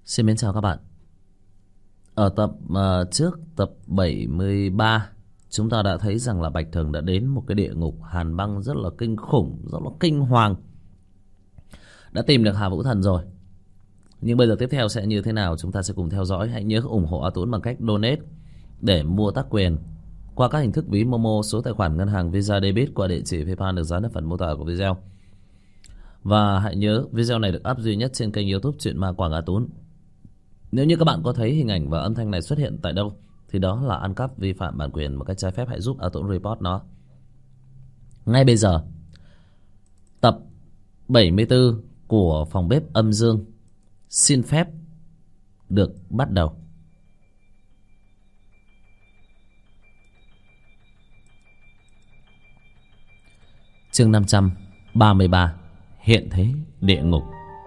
Xin mến chào các bạn. Ở tập trước, tập 73, chúng ta đã thấy rằng là Bạch Thường đã đến một cái địa ngục hàn băng rất là kinh khủng, rất là kinh hoàng. Đã tìm được Hà Vũ Thần rồi. Nhưng bây giờ tiếp theo sẽ như thế nào chúng ta sẽ cùng theo dõi. Hãy nhớ ủng hộ A Tuấn bằng cách donate để mua tác quyền qua các hình thức ví Momo, số tài khoản ngân hàng Visa Debit qua địa chỉ PayPal được dán ở phần mô tả của video. Và hãy nhớ video này được up duy nhất trên kênh YouTube Chuyện Ma Quảng A Tuấn. Nếu như các bạn có thấy hình ảnh và âm thanh này xuất hiện tại đâu thì đó là ăn cắp vi phạm bản quyền một cách trái phép. Hãy giúp A Tuấn report nó. Ngay bây giờ, tập 74 của phòng bếp âm dương xin phép được bắt đầu. Chương 533, hiện thế địa ngục.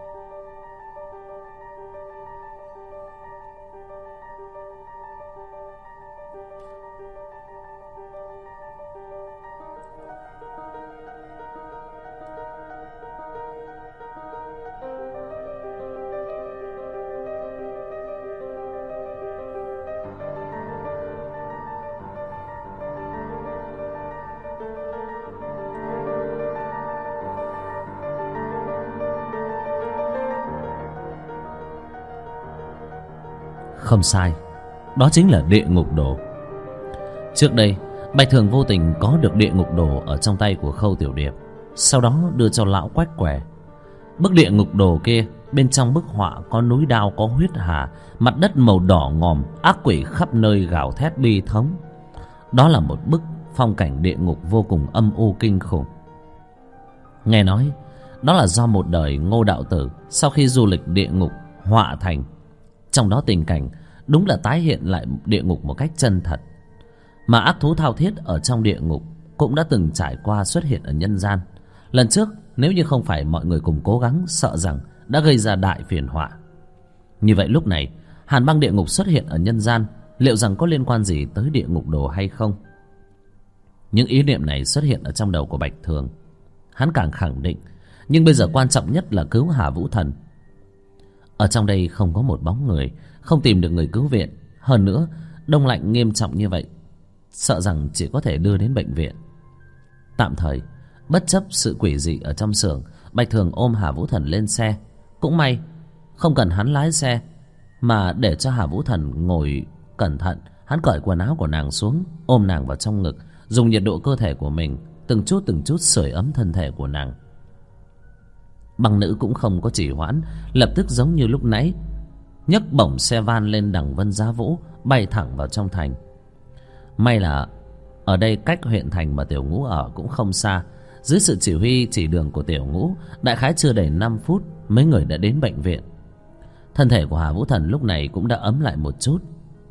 Không sai, đó chính là địa ngục đồ. Trước đây Bạch Thường vô tình có được địa ngục đồ ở trong tay của Khâu Tiểu Điệp, sau đó đưa cho lão Quách Què. Bức địa ngục đồ kia, bên trong bức họa có núi đao, có huyết hà, mặt đất màu đỏ ngòm, ác quỷ khắp nơi gào thét bi thống. Đó là một bức phong cảnh địa ngục vô cùng âm u kinh khủng. Nghe nói đó là do một đời Ngô đạo tử sau khi du lịch địa ngục họa thành. Trong đó tình cảnh đúng là tái hiện lại địa ngục một cách chân thật. Mà ác thú thao thiết ở trong địa ngục cũng đã từng trải qua xuất hiện ở nhân gian. Lần trước nếu như không phải mọi người cùng cố gắng, sợ rằng đã gây ra đại phiền họa. Như vậy lúc này hàn băng địa ngục xuất hiện ở nhân gian, liệu rằng có liên quan gì tới địa ngục đồ hay không? Những ý niệm này xuất hiện ở trong đầu của Bạch Thường. Hắn càng khẳng định, nhưng bây giờ quan trọng nhất là cứu Hà Vũ Thần. Ở trong đây không có một bóng người, không tìm được người cứu viện. Hơn nữa đông lạnh nghiêm trọng như vậy, sợ rằng chỉ có thể đưa đến bệnh viện. Tạm thời bất chấp sự quỷ dị ở trong xưởng, Bạch Thường ôm Hà Vũ Thần lên xe. Cũng may không cần hắn lái xe, mà để cho Hà Vũ Thần ngồi cẩn thận. Hắn cởi quần áo của nàng xuống, ôm nàng vào trong ngực, dùng nhiệt độ cơ thể của mình từng chút sưởi ấm thân thể của nàng. Băng nữ cũng không có trì hoãn, lập tức giống như lúc nãy nhấc bổng xe van lên đằng Vân Giá Vũ, bay thẳng vào trong thành. May là ở đây cách huyện thành mà Tiểu Ngũ ở cũng không xa. Dưới sự chỉ huy chỉ đường của Tiểu Ngũ, đại khái chưa đầy 5 phút mấy người đã đến bệnh viện. Thân thể của Hà Vũ Thần lúc này cũng đã ấm lại một chút,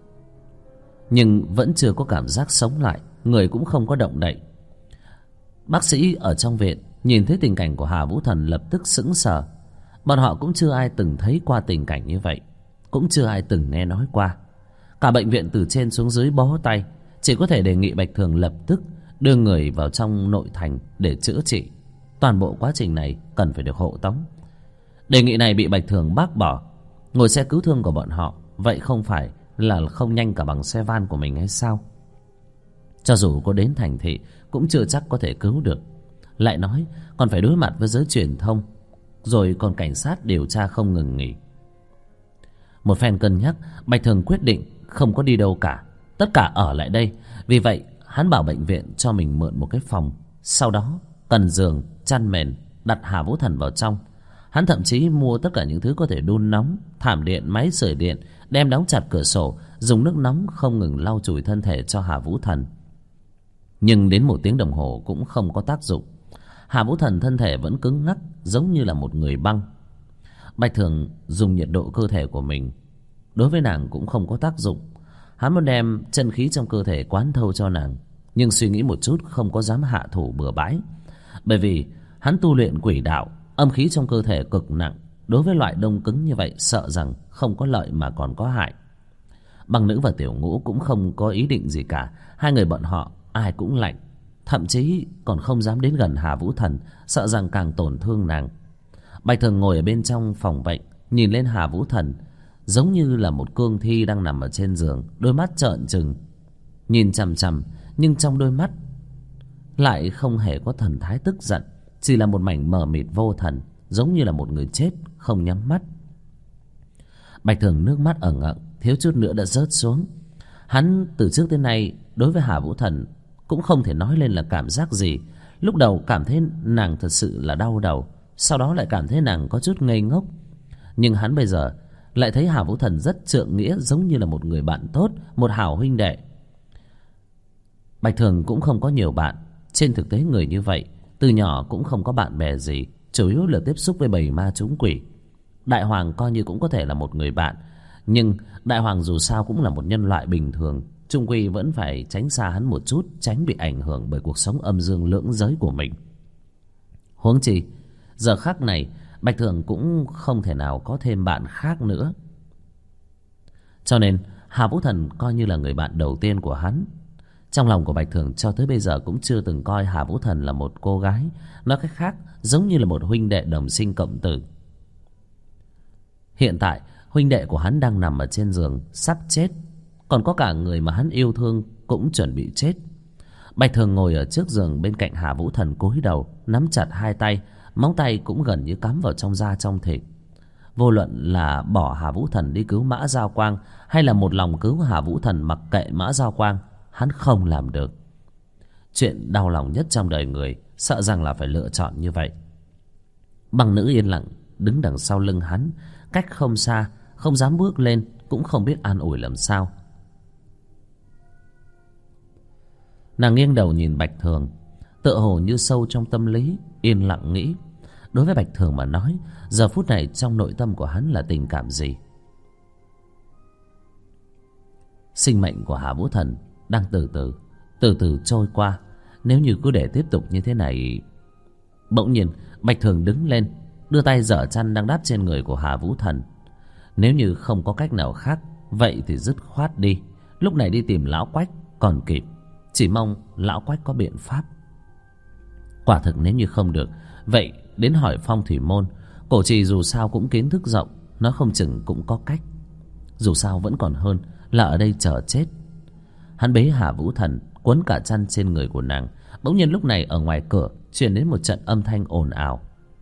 nhưng vẫn chưa có cảm giác sống lại, người cũng không có động đậy. Bác sĩ ở trong viện nhìn thấy tình cảnh của Hà Vũ Thần lập tức sững sờ. Bọn họ cũng chưa ai từng thấy qua tình cảnh như vậy, cũng chưa ai từng nghe nói qua. Cả bệnh viện từ trên xuống dưới bó tay, chỉ có thể đề nghị Bạch Thường lập tức đưa người vào trong nội thành để chữa trị. Toàn bộ quá trình này cần phải được hộ tống. Đề nghị này bị Bạch Thường bác bỏ. Ngồi xe cứu thương của bọn họ vậy không phải là không nhanh cả bằng xe van của mình hay sao? Cho dù có đến thành thị cũng chưa chắc có thể cứu được. Lại nói còn phải đối mặt với giới truyền thông, rồi còn cảnh sát điều tra không ngừng nghỉ. Một phen cân nhắc, Bạch Thường quyết định không có đi đâu cả, tất cả ở lại đây. Vì vậy hắn bảo bệnh viện cho mình mượn một cái phòng, sau đó cần giường, chăn mền, đặt Hà Vũ Thần vào trong. Hắn thậm chí mua tất cả những thứ có thể đun nóng, thảm điện, máy sưởi điện, đem đóng chặt cửa sổ, dùng nước nóng không ngừng lau chùi thân thể cho Hà Vũ Thần. Nhưng đến 1 tiếng đồng hồ cũng không có tác dụng. Hà Vũ Thần thân thể vẫn cứng ngắc, giống như là một người băng. Bạch Thường dùng nhiệt độ cơ thể của mình, đối với nàng cũng không có tác dụng. Hắn muốn đem chân khí trong cơ thể quán thâu cho nàng, nhưng suy nghĩ một chút không có dám hạ thủ bừa bãi. Bởi vì hắn tu luyện quỷ đạo, âm khí trong cơ thể cực nặng, đối với loại đông cứng như vậy sợ rằng không có lợi mà còn có hại. Băng nữ và Tiểu Ngũ cũng không có ý định gì cả. Hai người bọn họ ai cũng lạnh, thậm chí còn không dám đến gần Hà Vũ Thần, sợ rằng càng tổn thương nàng. Bạch Thường ngồi ở bên trong phòng bệnh, nhìn lên Hà Vũ Thần, giống như là một cương thi đang nằm ở trên giường, đôi mắt trợn trừng nhìn chằm chằm, nhưng trong đôi mắt lại không hề có thần thái tức giận, chỉ là một mảnh mờ mịt vô thần, giống như là một người chết không nhắm mắt. Bạch Thường nước mắt ẩn ẩn, thiếu chút nữa đã rớt xuống. Hắn từ trước tới nay đối với Hà Vũ Thần cũng không thể nói lên là cảm giác gì. Lúc đầu cảm thấy nàng thật sự là đau đầu, sau đó lại cảm thấy nàng có chút ngây ngốc. Nhưng hắn bây giờ lại thấy Hà Vũ Thần rất trượng nghĩa, giống như là một người bạn tốt, một hảo huynh đệ. Bạch Thường cũng không có nhiều bạn. Trên thực tế người như vậy từ nhỏ cũng không có bạn bè gì, chủ yếu là tiếp xúc với bầy ma chúng quỷ. Đại Hoàng coi như cũng có thể là một người bạn, nhưng Đại Hoàng dù sao cũng là một nhân loại bình thường, chung quy vẫn phải tránh xa hắn một chút, tránh bị ảnh hưởng bởi cuộc sống âm dương lưỡng giới của mình. Huống chi giờ khắc này Bạch Thường cũng không thể nào có thêm bạn khác nữa, cho nên Hà Vũ Thần coi như là người bạn đầu tiên của hắn. Trong lòng của Bạch Thường cho tới bây giờ cũng chưa từng coi Hà Vũ Thần là một cô gái, nói cách khác giống như là một huynh đệ đồng sinh cộng tử. Hiện tại huynh đệ của hắn đang nằm ở trên giường sắp chết, còn có cả người mà hắn yêu thương cũng chuẩn bị chết. Bạch Thường ngồi ở trước giường bên cạnh Hà Vũ Thần, cúi đầu nắm chặt hai tay, móng tay cũng gần như cắm vào trong da trong thịt. Vô luận là bỏ Hà Vũ Thần đi cứu Mã Giao Quang, hay là một lòng cứu Hà Vũ Thần mặc kệ Mã Giao Quang, hắn không làm được. Chuyện đau lòng nhất trong đời người sợ rằng là phải lựa chọn như vậy. Băng Nữ yên lặng đứng đằng sau lưng hắn, cách không xa, không dám bước lên, cũng không biết an ủi làm sao. Nàng nghiêng đầu nhìn Bạch Thường, tựa hồ như sâu trong tâm lý yên lặng nghĩ, đối với Bạch Thường mà nói, giờ phút này trong nội tâm của hắn là tình cảm gì. Sinh mệnh của Hà Vũ Thần đang từ từ trôi qua. Nếu như cứ để tiếp tục như thế này... Bỗng nhiên Bạch Thường đứng lên, đưa tay giở chăn đang đắp trên người của Hà Vũ Thần. Nếu như không có cách nào khác, vậy thì dứt khoát đi. Lúc này đi tìm Lão Quách còn kịp, chỉ mong Lão Quách có biện pháp. Quả thực nếu như không được, vậy đến hỏi Phong Thủy Môn. Cổ trì dù sao cũng kiến thức rộng, nó không chừng cũng có cách. Dù sao vẫn còn hơn là ở đây chờ chết. Hắn bế Hà Vũ Thần, quấn cả chăn trên người của nàng. Bỗng nhiên lúc này ở ngoài cửa truyền đến một trận âm thanh ồn ào.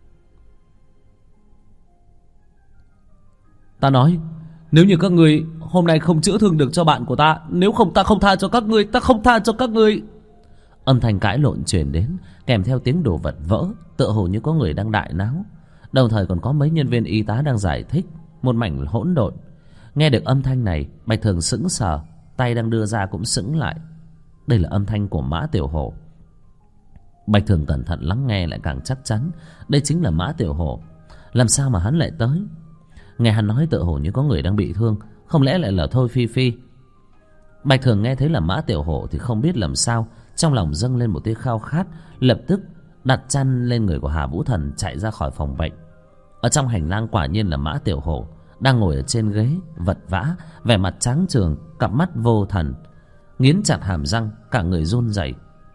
Ta nói, nếu như các ngươi hôm nay không chữa thương được cho bạn của ta, nếu không ta không tha cho các ngươi, ta không tha cho các ngươi. Âm thanh cãi lộn truyền đến, kèm theo tiếng đồ vật vỡ, tựa hồ như có người đang đại náo. Đồng thời còn có mấy nhân viên y tá đang giải thích, một mảnh hỗn độn. Nghe được âm thanh này, Bạch Thường sững sờ, tay đang đưa ra cũng sững lại. Đây là âm thanh của Mã Tiểu Hổ. Bạch Thường cẩn thận lắng nghe lại càng chắc chắn đây chính là Mã Tiểu Hổ. Làm sao mà hắn lại tới? Nghe hắn nói tựa hồ như có người đang bị thương, không lẽ lại là Thôi Phi Phi? Bạch Thường nghe thấy là Mã Tiểu Hổ thì không biết làm sao, trong lòng dâng lên một tia khao khát, lập tức đặt chăn lên người của Hà Vũ Thần, chạy ra khỏi phòng bệnh. Ở trong hành lang quả nhiên là Mã Tiểu Hổ đang ngồi ở trên ghế vật vã, vẻ mặt trắng trường, cặp mắt vô thần, nghiến chặt hàm răng, cả người run rẩy.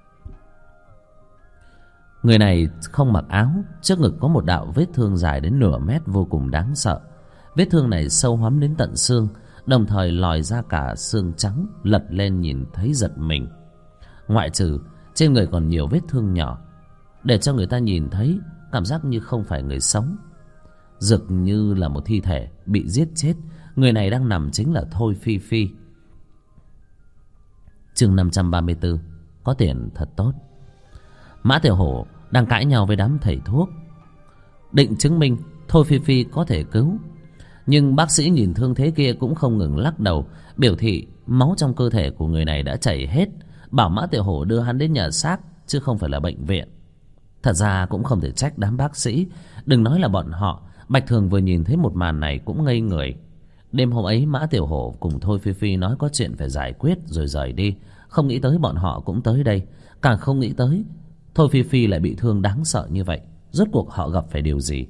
Người này không mặc áo, trước ngực có một đạo vết thương dài đến nửa mét vô cùng đáng sợ. Vết thương này sâu hoắm đến tận xương, đồng thời lòi ra cả xương trắng, lật lên nhìn thấy giật mình. Ngoại trừ trên người còn nhiều vết thương nhỏ, để cho người ta nhìn thấy cảm giác như không phải người sống, dường như là một thi thể bị giết chết. Người này đang nằm chính là Thôi Phi Phi. Chương 534. Có tiền thật tốt. Mã Tiểu Hổ đang cãi nhau với đám thầy thuốc, định chứng minh Thôi Phi Phi có thể cứu. Nhưng bác sĩ nhìn thương thế kia cũng không ngừng lắc đầu, biểu thị máu trong cơ thể của người này đã chảy hết, bảo Mã Tiểu Hổ đưa hắn đến nhà xác chứ không phải là bệnh viện. Thật ra cũng không thể trách đám bác sĩ, đừng nói là bọn họ. Bạch Thường vừa nhìn thấy một màn này cũng ngây người. Đêm hôm ấy Mã Tiểu Hổ cùng Thôi Phi Phi nói có chuyện phải giải quyết rồi rời đi, không nghĩ tới bọn họ cũng tới đây. Càng không nghĩ tới Thôi Phi Phi lại bị thương đáng sợ như vậy. Rốt cuộc họ gặp phải điều gì?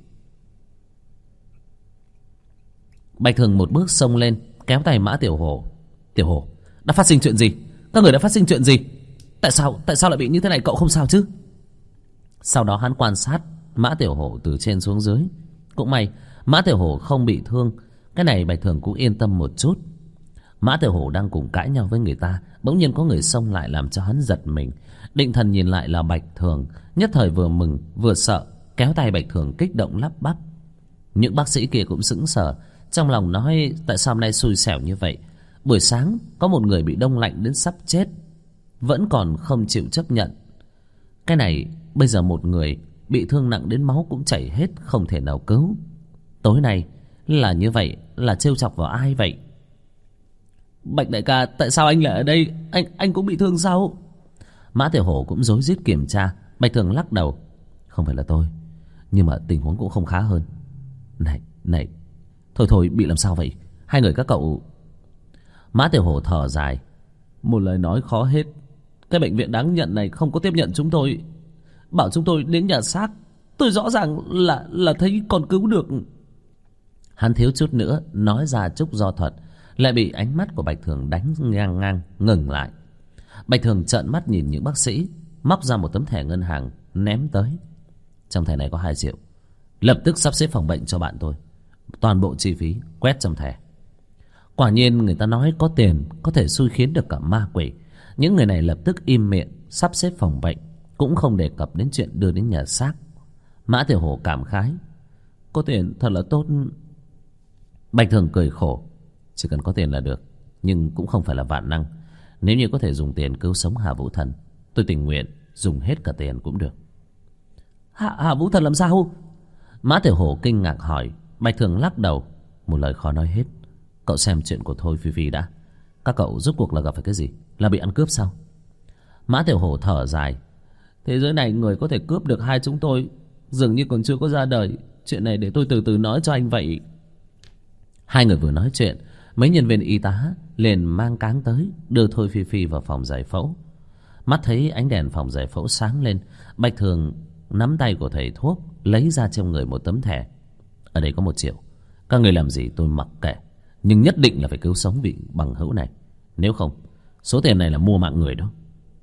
Bạch Thường một bước xông lên, kéo tay Mã Tiểu Hổ. Tiểu Hổ, đã phát sinh chuyện gì? Các người đã phát sinh chuyện gì? Tại sao lại bị như thế này? Cậu không sao chứ? Sau đó hắn quan sát Mã Tiểu Hổ từ trên xuống dưới. Cũng may Mã Tiểu Hổ không bị thương, Cái này Bạch Thường cũng yên tâm một chút. Mã Tiểu Hổ đang cùng cãi nhau với người ta, bỗng nhiên có người xông lại làm cho hắn giật mình. Định thần nhìn lại là Bạch Thường, nhất thời vừa mừng vừa sợ, kéo tay Bạch Thường kích động lắp bắp. Những bác sĩ kia cũng sững sờ, trong lòng nói tại sao hôm nay xui xẻo như vậy. Buổi sáng có một người bị đông lạnh đến sắp chết, vẫn còn không chịu chấp nhận. Cái này bây giờ một người bị thương nặng đến máu cũng chảy hết, không thể nào cứu. Tối nay là như vậy, là trêu chọc vào ai vậy? Bạch đại ca, tại sao anh lại ở đây? Anh cũng bị thương sao? Mã Tiểu Hổ cũng rối rít kiểm tra. Bạch Thường lắc đầu. Không phải là tôi, nhưng mà tình huống cũng không khá hơn. Này, thôi bị làm sao vậy? Hai người các cậu... Mã Tiểu Hổ thở dài. Một lời nói khó hết. Cái bệnh viện đáng nhận này không có tiếp nhận chúng tôi, bảo chúng tôi đến nhà xác. Tôi rõ ràng là thấy còn cứu được. Hắn thiếu chút nữa nói ra chúc do thuật, lại bị ánh mắt của Bạch Thường đánh ngang ngừng lại. Bạch Thường trợn mắt nhìn những bác sĩ, móc ra một tấm thẻ ngân hàng ném tới. Trong thẻ này có 2 triệu, lập tức sắp xếp phòng bệnh cho bạn tôi, toàn bộ chi phí quét trong thẻ. Quả nhiên người ta nói có tiền có thể xui khiến được cả ma quỷ. Những người này lập tức im miệng sắp xếp phòng bệnh, cũng không đề cập đến chuyện đưa đến nhà xác. Mã Tiểu Hổ cảm khái. Có tiền thật là tốt. Bạch Thường cười khổ. Chỉ cần có tiền là được, nhưng cũng không phải là vạn năng. Nếu như có thể dùng tiền cứu sống Hà Vũ Thần, tôi tình nguyện dùng hết cả tiền cũng được. Hà Vũ Thần làm sao? Mã Tiểu Hổ kinh ngạc hỏi. Bạch Thường lắc đầu. Một lời khó nói hết. Cậu xem chuyện của Thôi Phi Phi đã. Các cậu rốt cuộc là gặp phải cái gì? Là bị ăn cướp sao? Mã Tiểu Hổ thở dài. Thế giới này người có thể cướp được hai chúng tôi dường như còn chưa có ra đời. Chuyện này để tôi từ từ nói cho anh vậy. Hai người vừa nói chuyện, mấy nhân viên y tá liền mang cáng tới, đưa Thôi Phi Phi vào phòng giải phẫu. Mắt thấy ánh đèn phòng giải phẫu sáng lên, Bạch Thường nắm tay của thầy thuốc, lấy ra trong người một tấm thẻ. Ở đây có 1 triệu. Các người làm gì tôi mặc kệ, nhưng nhất định là phải cứu sống vị bằng hữu này. Nếu không, số tiền này là mua mạng người đó.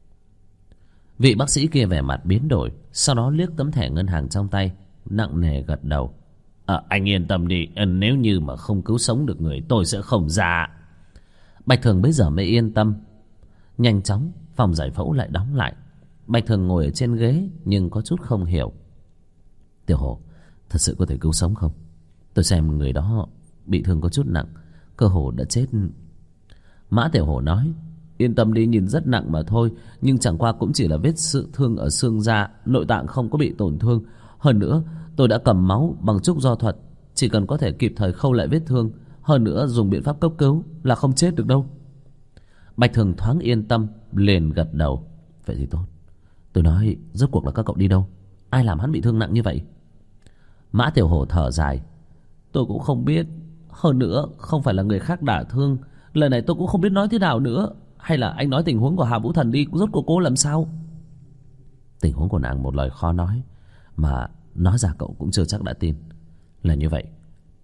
Vị bác sĩ kia vẻ mặt biến đổi, sau đó liếc tấm thẻ ngân hàng trong tay, nặng nề gật đầu. Anh yên tâm đi, nếu như mà không cứu sống được người tôi sẽ không ra. Bạch Thường bây giờ mới yên tâm. Nhanh chóng phòng giải phẫu lại đóng lại. Bạch Thường ngồi ở trên ghế nhưng có chút không hiểu. Tiểu Hổ, thật sự có thể cứu sống không? Tôi xem người đó bị thương có chút nặng, cơ hồ đã chết. Mã Tiểu Hổ nói. Yên tâm đi, nhìn rất nặng mà thôi, nhưng chẳng qua cũng chỉ là vết sự thương ở xương da, nội tạng không có bị tổn thương. Hơn nữa tôi đã cầm máu bằng trúc do thuật, chỉ cần có thể kịp thời khâu lại vết thương, hơn nữa dùng biện pháp cấp cứu là không chết được đâu. Bạch Thường thoáng yên tâm, liền gật đầu. Vậy thì tốt. Tôi nói rốt cuộc là các cậu đi đâu? Ai làm hắn bị thương nặng như vậy? Mã Tiểu Hổ thở dài. Tôi cũng không biết. Hơn nữa không phải là người khác đả thương. Lần này tôi cũng không biết nói thế nào nữa. Hay là anh nói tình huống của Hà Vũ Thần đi, rốt cuộc cô làm sao? Tình huống của nàng một lời khó nói, mà nói ra cậu cũng chưa chắc đã tin. Là như vậy.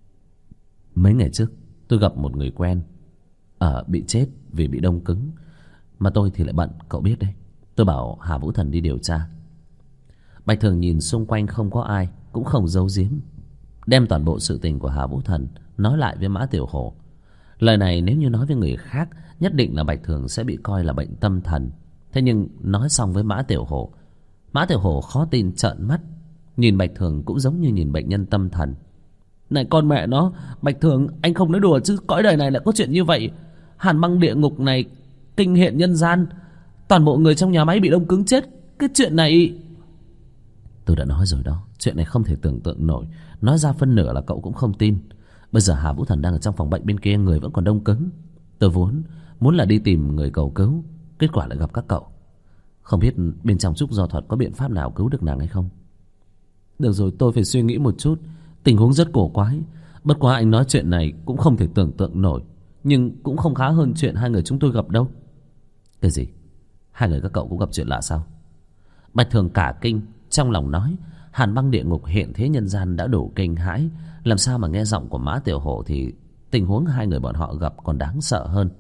Mấy ngày trước tôi gặp một người quen bị chết vì bị đông cứng, mà tôi thì lại bận, cậu biết đấy. Tôi bảo Hà Vũ Thần đi điều tra. Bạch Thường nhìn xung quanh không có ai, cũng không giấu giếm, đem toàn bộ sự tình của Hà Vũ Thần nói lại với Mã Tiểu Hổ. Lời này nếu như nói với người khác, nhất định là Bạch Thường sẽ bị coi là bệnh tâm thần. Thế nhưng nói xong với Mã Tiểu Hổ, Mã Tiểu Hổ khó tin trợn mắt, nhìn Bạch Thường cũng giống như nhìn bệnh nhân tâm thần. Này con mẹ nó, Bạch Thường, anh không nói đùa chứ, cõi đời này lại có chuyện như vậy. Hàn băng địa ngục này kinh hiện nhân gian, toàn bộ người trong nhà máy bị đông cứng chết. Cái chuyện này... Tôi đã nói rồi đó, chuyện này không thể tưởng tượng nổi. Nói ra phân nửa là cậu cũng không tin. Bây giờ Hà Vũ Thần đang ở trong phòng bệnh bên kia, người vẫn còn đông cứng. Tôi muốn là đi tìm người cầu cứu, kết quả lại gặp các cậu. Không biết bên trong trúc do thuật có biện pháp nào cứu được nàng hay không? Được rồi, tôi phải suy nghĩ một chút. Tình huống rất cổ quái. Bất quá anh nói chuyện này cũng không thể tưởng tượng nổi, nhưng cũng không khá hơn chuyện hai người chúng tôi gặp đâu. Cái gì? Hai người các cậu cũng gặp chuyện lạ sao? Bạch Thường cả kinh, trong lòng nói Hàn băng địa ngục hiện thế nhân gian đã đủ kinh hãi, làm sao mà nghe giọng của Mã Tiểu Hổ thì tình huống hai người bọn họ gặp còn đáng sợ hơn.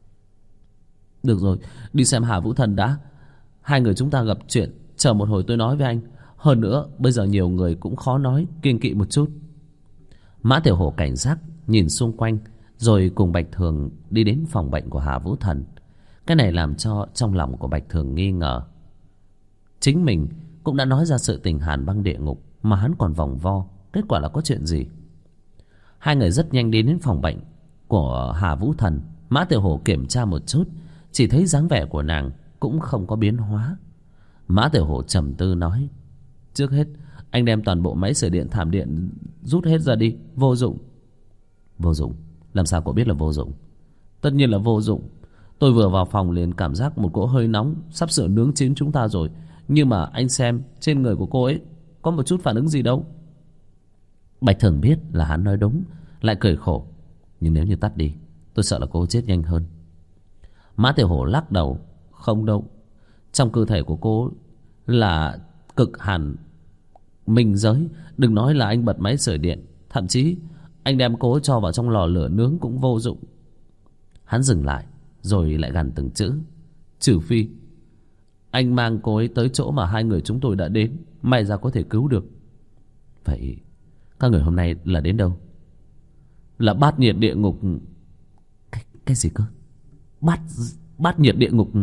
Được rồi, đi xem Hà Vũ Thần đã. Hai người chúng ta gặp chuyện, chờ một hồi tôi nói với anh. Hơn nữa bây giờ nhiều người cũng khó nói, kiêng kỵ một chút. Mã Tiểu Hổ cảnh giác nhìn xung quanh, rồi cùng Bạch Thường đi đến phòng bệnh của Hà Vũ Thần. Cái này làm cho trong lòng của Bạch Thường nghi ngờ. Chính mình cũng đã nói ra sự tình hàn băng địa ngục mà hắn còn vòng vo, kết quả là có chuyện gì? Hai người rất nhanh đi đến phòng bệnh của Hà Vũ Thần. Mã Tiểu Hổ kiểm tra một chút, chỉ thấy dáng vẻ của nàng cũng không có biến hóa. Mã Tiểu Hổ trầm tư nói: trước hết anh đem toàn bộ máy sưởi điện thảm điện rút hết ra đi. Vô dụng. Vô dụng? Làm sao cô biết là vô dụng? Tất nhiên là vô dụng. Tôi vừa vào phòng liền cảm giác một cỗ hơi nóng sắp sửa nướng chín chúng ta rồi. Nhưng mà anh xem trên người của cô ấy có một chút phản ứng gì đâu. Bạch Thường biết là hắn nói đúng, lại cười khổ: nhưng nếu như tắt đi, tôi sợ là cô chết nhanh hơn. Mã Tiểu Hổ lắc đầu: không đâu. Trong cơ thể của cô là cực hàn minh giới. Đừng nói là anh bật máy sưởi điện, thậm chí anh đem cô cho vào trong lò lửa nướng cũng vô dụng. Hắn dừng lại rồi lại gằn từng chữ: trừ phi anh mang cô ấy tới chỗ mà hai người chúng tôi đã đến, may ra có thể cứu được. Vậy các người hôm nay là đến đâu? Là bát nhiệt địa ngục. Cái gì cơ? Bát nhiệt địa ngục.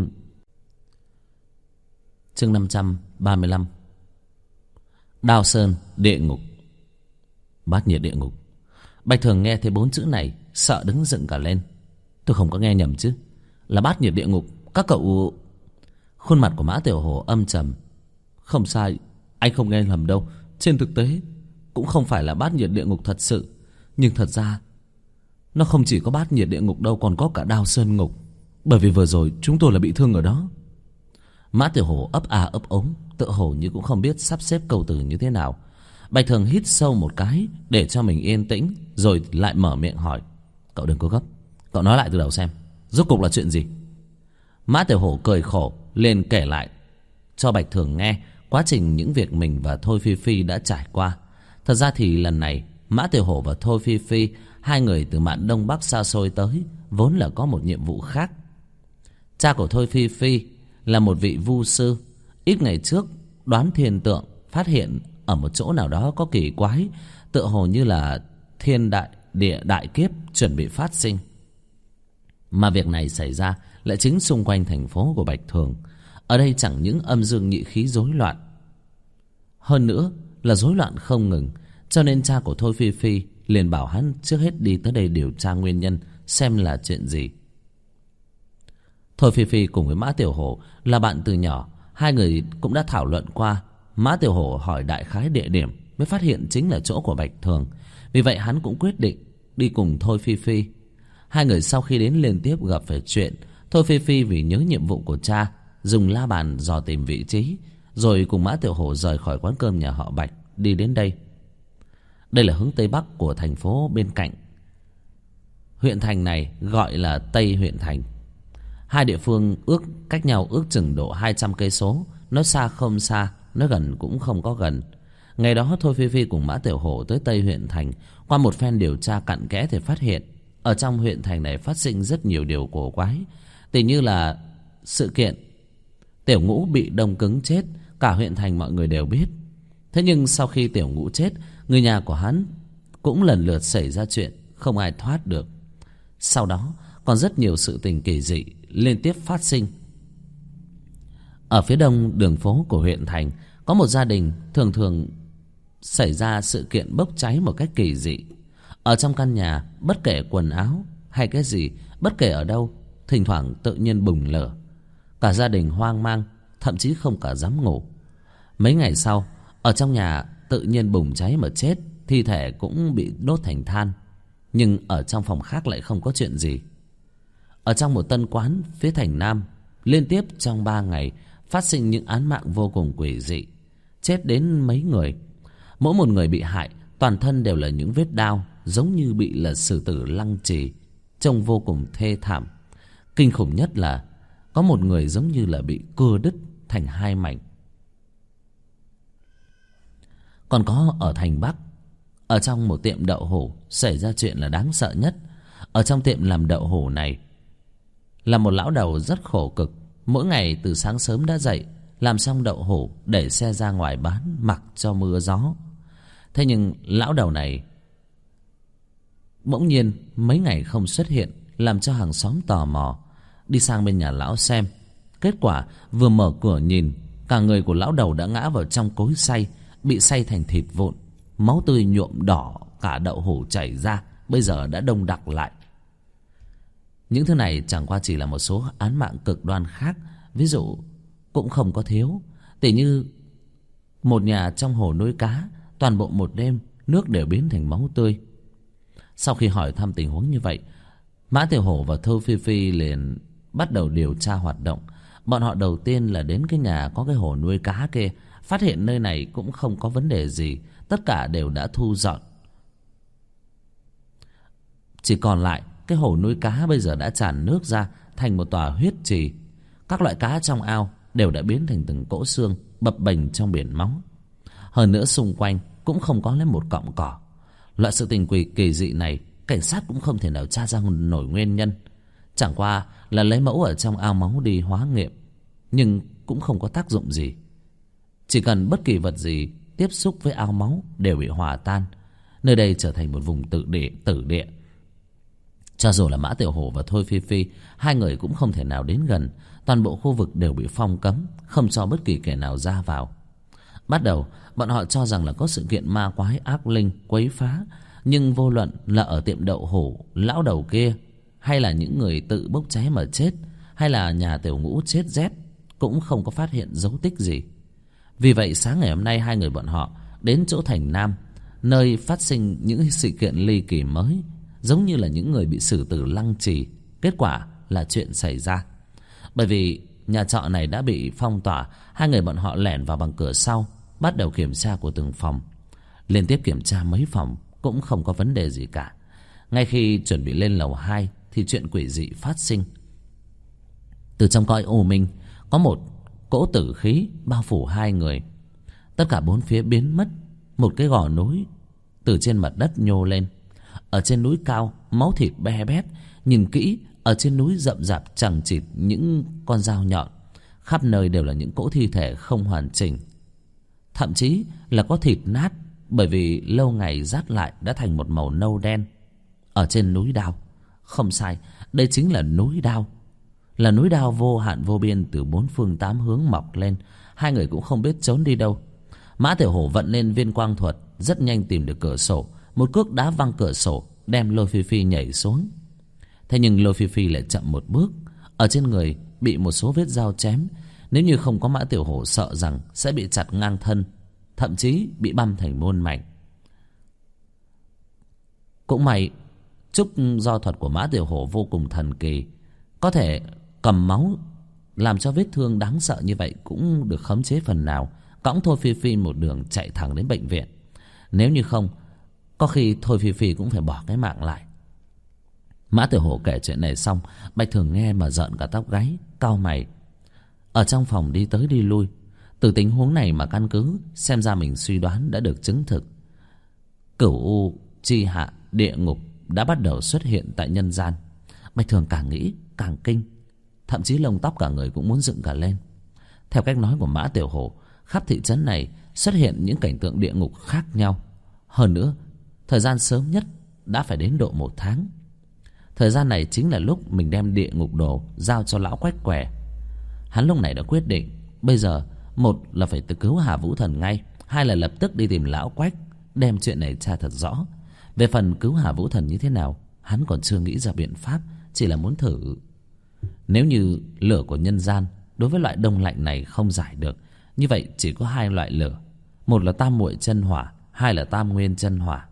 Chương 535. Đao Sơn địa ngục. Bát nhiệt địa ngục. Bạch Thường nghe thấy 4 chữ này sợ đứng dựng cả lên. Tôi không có nghe nhầm chứ? Là bát nhiệt địa ngục. Các cậu... Khuôn mặt của Mã Tiểu Hổ âm trầm: không sai, anh không nghe lầm đâu. Trên thực tế cũng không phải là bát nhiệt địa ngục thật sự. Nhưng thật ra nó không chỉ có bát nhiệt địa ngục đâu, còn có cả Đao Sơn ngục. Bởi vì vừa rồi chúng tôi là bị thương ở đó. Mã Tiểu Hổ ấp a ấp ống, tựa hồ như cũng không biết sắp xếp câu từ như thế nào. Bạch Thường hít sâu một cái để cho mình yên tĩnh, rồi lại mở miệng hỏi: cậu đừng có gấp, cậu nói lại từ đầu xem, rốt cuộc là chuyện gì? Mã Tiểu Hổ cười khổ liền kể lại cho Bạch Thường nghe quá trình những việc mình và Thôi Phi Phi đã trải qua. Thật ra thì lần này Mã Tiểu Hổ và Thôi Phi Phi, hai người từ mạn Đông Bắc xa xôi tới, vốn là có một nhiệm vụ khác. Cha của Thôi Phi Phi là một vị vu sư. Ít ngày trước đoán thiên tượng, phát hiện ở một chỗ nào đó có kỳ quái, tựa hồ như là thiên đại địa đại kiếp chuẩn bị phát sinh. Mà việc này xảy ra lại chính xung quanh thành phố của Bạch Thường. Ở đây chẳng những âm dương nhị khí rối loạn, hơn nữa là rối loạn không ngừng. Cho nên cha của Thôi Phi Phi liền bảo hắn trước hết đi tới đây điều tra nguyên nhân, xem là chuyện gì. Thôi Phi Phi cùng với Mã Tiểu Hổ là bạn từ nhỏ. Hai người cũng đã thảo luận qua. Mã Tiểu Hổ hỏi đại khái địa điểm mới phát hiện chính là chỗ của Bạch Thường. Vì vậy hắn cũng quyết định đi cùng Thôi Phi Phi. Hai người sau khi đến liên tiếp gặp phải chuyện, Thôi Phi Phi vì nhớ nhiệm vụ của cha, dùng la bàn dò tìm vị trí, rồi cùng Mã Tiểu Hổ rời khỏi quán cơm nhà họ Bạch đi đến đây. Đây là hướng tây bắc của thành phố bên cạnh. Huyện thành này gọi là Tây huyện thành. Hai địa phương cách nhau ước chừng độ 200 cây số. Nói xa không xa, nói gần cũng không có gần. Ngày đó Thôi Phi Phi cùng Mã Tiểu Hổ tới Tây huyện thành. Qua một phen điều tra cặn kẽ thì phát hiện ở trong huyện thành này phát sinh rất nhiều điều cổ quái. Tỉ như là sự kiện Tiểu Ngũ bị đông cứng chết, cả huyện thành mọi người đều biết. Thế nhưng sau khi Tiểu Ngũ chết, người nhà của hắn cũng lần lượt xảy ra chuyện, không ai thoát được. Sau đó còn rất nhiều sự tình kỳ dị liên tiếp phát sinh. Ở phía đông đường phố của huyện thành có một gia đình thường thường xảy ra sự kiện bốc cháy một cách kỳ dị. Ở trong căn nhà, bất kể quần áo hay cái gì, bất kể ở đâu, thỉnh thoảng tự nhiên bùng lửa. Cả gia đình hoang mang, thậm chí không cả dám ngủ. Mấy ngày sau, ở trong nhà tự nhiên bùng cháy mà chết, thi thể cũng bị đốt thành than. Nhưng ở trong phòng khác lại không có chuyện gì. Ở trong một tân quán phía thành Nam, liên tiếp trong 3 ngày phát sinh những án mạng vô cùng quỷ dị, chết đến mấy người. Mỗi một người bị hại toàn thân đều là những vết đao, giống như bị là sử tử lăng trì, trông vô cùng thê thảm. Kinh khủng nhất là có một người giống như là bị cưa đứt thành 2 mảnh. Còn có ở thành Bắc, ở trong một tiệm đậu hũ xảy ra chuyện là đáng sợ nhất. Ở trong tiệm làm đậu hũ này là một lão đầu rất khổ cực. Mỗi ngày từ sáng sớm đã dậy, làm xong đậu hũ, đẩy xe ra ngoài bán, mặc cho mưa gió. Thế nhưng lão đầu này Bỗng nhiên mấy ngày không xuất hiện, làm cho hàng xóm tò mò đi sang bên nhà lão xem. Kết quả vừa mở cửa nhìn, cả người của lão đầu đã ngã vào trong cối xay, bị xay thành thịt vụn, máu tươi nhuộm đỏ cả đậu hũ chảy ra, bây giờ đã đông đặc lại. Những thứ này chẳng qua chỉ là một số án mạng cực đoan khác, ví dụ cũng không có thiếu. Tỉ như một nhà trong hồ nuôi cá, toàn bộ một đêm nước đều biến thành máu tươi. Sau khi hỏi thăm tình huống như vậy, Mã Tiểu Hổ và Thôi Phi Phi liền bắt đầu điều tra hoạt động. Bọn họ đầu tiên là đến cái nhà có cái hồ nuôi cá kia, phát hiện nơi này cũng không có vấn đề gì, tất cả đều đã thu dọn. Chỉ còn lại cái hồ nuôi cá bây giờ đã tràn nước ra thành một tòa huyết trì. Các loại cá trong ao đều đã biến thành từng cỗ xương bập bềnh trong biển máu. Hơn nữa xung quanh cũng không có lấy một cọng cỏ. Loại sự tình kỳ dị này cảnh sát cũng không thể nào tra ra nổi nguyên nhân. Chẳng qua là lấy mẫu ở trong ao máu đi hóa nghiệm, nhưng cũng không có tác dụng gì. Chỉ cần bất kỳ vật gì tiếp xúc với ao máu đều bị hòa tan. Nơi đây trở thành một vùng tử địa. Cho dù là Mã Tiểu Hổ và Thôi Phi Phi, hai người cũng không thể nào đến gần. Toàn bộ khu vực đều bị phong cấm, không cho bất kỳ kẻ nào ra vào. Bắt đầu bọn họ cho rằng là có sự kiện ma quái ác linh quấy phá, nhưng vô luận là ở tiệm đậu hũ lão đầu kia, hay là những người tự bốc cháy mà chết, hay là nhà Tiểu Ngũ chết rét, cũng không có phát hiện dấu tích gì. Vì vậy sáng ngày hôm nay hai người bọn họ đến chỗ Thành Nam, nơi phát sinh những sự kiện ly kỳ mới, giống như là những người bị xử tử lăng trì. Kết quả là chuyện xảy ra. Bởi vì nhà trọ này đã bị phong tỏa, hai người bọn họ lẻn vào bằng cửa sau, bắt đầu kiểm tra của từng phòng. Liên tiếp kiểm tra mấy phòng cũng không có vấn đề gì cả. Ngay khi chuẩn bị lên lầu 2 thì chuyện quỷ dị phát sinh. Từ trong cõi u minh có một cỗ tử khí bao phủ hai người. Tất cả bốn phía biến mất. Một cái gò núi từ trên mặt đất nhô lên. Ở trên núi cao máu thịt be bét. Nhìn kỹ, ở trên núi rậm rạp chằng chịt những con dao nhọn. Khắp nơi đều là những cỗ thi thể không hoàn chỉnh. Thậm chí là có thịt nát, bởi vì lâu ngày rát lại đã thành một màu nâu đen. Ở trên núi đao, không sai, đây chính là núi đao. Là núi đao vô hạn vô biên từ bốn phương tám hướng mọc lên. Hai người cũng không biết trốn đi đâu. Mã Tiểu Hổ vận lên viên quang thuật, rất nhanh tìm được cửa sổ. Một cước đá văng cửa sổ, đem Lôi Phi Phi nhảy xuống. Thế nhưng Lôi Phi Phi lại chậm một bước. Ở trên người bị một số vết dao chém. Nếu như không có Mã Tiểu Hổ sợ rằng sẽ bị chặt ngang thân, thậm chí bị băm thành muôn mảnh. Cũng may trúc do thuật của Mã Tiểu Hổ vô cùng thần kỳ, có thể cầm máu làm cho vết thương đáng sợ như vậy cũng được khống chế phần nào, cõng Thôi Phi Phi một đường chạy thẳng đến bệnh viện. Nếu như không, có khi Thôi Phi Phi cũng phải bỏ cái mạng lại. Mã Tiểu Hổ kể chuyện này xong, Bạch Thường nghe mà rợn cả tóc gáy, cau mày. Ở trong phòng đi tới đi lui. Từ tình huống này mà căn cứ, xem ra mình suy đoán đã được chứng thực. Cửu u, chi hạ, địa ngục đã bắt đầu xuất hiện tại nhân gian. Bạch Thường càng nghĩ càng kinh, thậm chí lông tóc cả người cũng muốn dựng cả lên. Theo cách nói của Mã Tiểu Hổ, khắp thị trấn này xuất hiện những cảnh tượng địa ngục khác nhau. Hơn nữa, thời gian sớm nhất đã phải đến độ 1 tháng. Thời gian này chính là lúc mình đem địa ngục đồ giao cho lão Quách Què. Hắn lúc này đã quyết định, bây giờ một là phải tự cứu Hà Vũ Thần ngay, hai là lập tức đi tìm lão Quách, đem chuyện này tra thật rõ. Về phần cứu Hà Vũ Thần như thế nào, hắn còn chưa nghĩ ra biện pháp, chỉ là muốn thử. Nếu như lửa của nhân gian đối với loại đông lạnh này không giải được, như vậy chỉ có hai loại lửa, một là tam muội chân hỏa, hai là tam nguyên chân hỏa.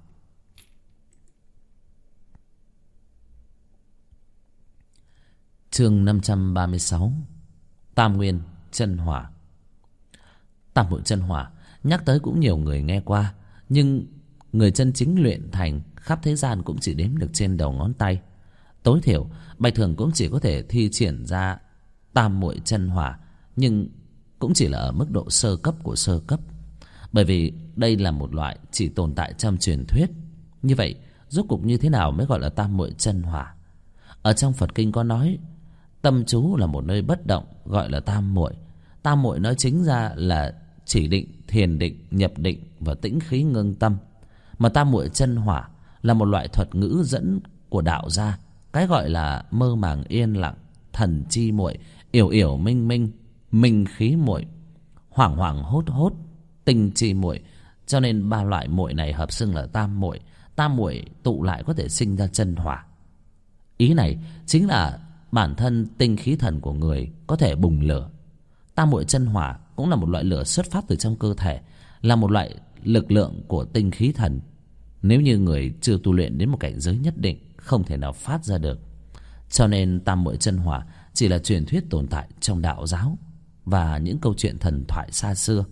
Chương 536, tam nguyên chân hỏa. Tam muội chân hỏa nhắc tới cũng nhiều người nghe qua, nhưng người chân chính luyện thành khắp thế gian cũng chỉ đếm được trên đầu ngón tay. Tối thiểu Bạch Thường cũng chỉ có thể thi triển ra tam muội chân hỏa, nhưng cũng chỉ là ở mức độ sơ cấp của sơ cấp, bởi vì đây là một loại chỉ tồn tại trong truyền thuyết. Như vậy rốt cục như thế nào mới gọi là tam muội chân hỏa? Ở trong Phật kinh có nói, tâm chú là một nơi bất động, gọi là tam muội. Tam muội nói chính ra là chỉ định, thiền định, nhập định và tĩnh khí ngưng tâm. Mà tam muội chân hỏa là một loại thuật ngữ dẫn của đạo gia. Cái gọi là mơ màng yên lặng, thần chi muội, yểu yểu minh minh, minh khí muội, hoảng hoảng hốt hốt, tinh chi muội. Cho nên ba loại muội này hợp xưng là tam muội. Tam muội tụ lại có thể sinh ra chân hỏa. Ý này chính là bản thân tinh khí thần của người có thể bùng lửa. Tam muội chân hỏa cũng là một loại lửa xuất phát từ trong cơ thể, là một loại lực lượng của tinh khí thần. Nếu như người chưa tu luyện đến một cảnh giới nhất định, không thể nào phát ra được. Cho nên tam muội chân hỏa chỉ là truyền thuyết tồn tại trong đạo giáo và những câu chuyện thần thoại xa xưa.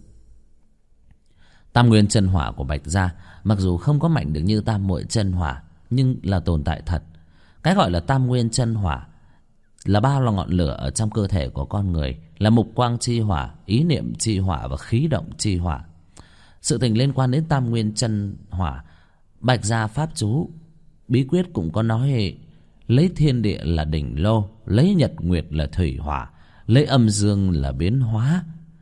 Tam nguyên chân hỏa của Bạch gia mặc dù không có mạnh được như tam muội chân hỏa, nhưng là tồn tại thật. Cái gọi là tam nguyên chân hỏa là ba là ngọn lửa ở trong cơ thể của con người, là mục quang chi hỏa, ý niệm chi hỏa và khí động chi hỏa. Sự tình liên quan đến tam nguyên chân hỏa, Bạch gia pháp chú bí quyết cũng có nói: lấy thiên địa là đỉnh lô, lấy nhật nguyệt là thủy hỏa, lấy âm dương là biến hóa,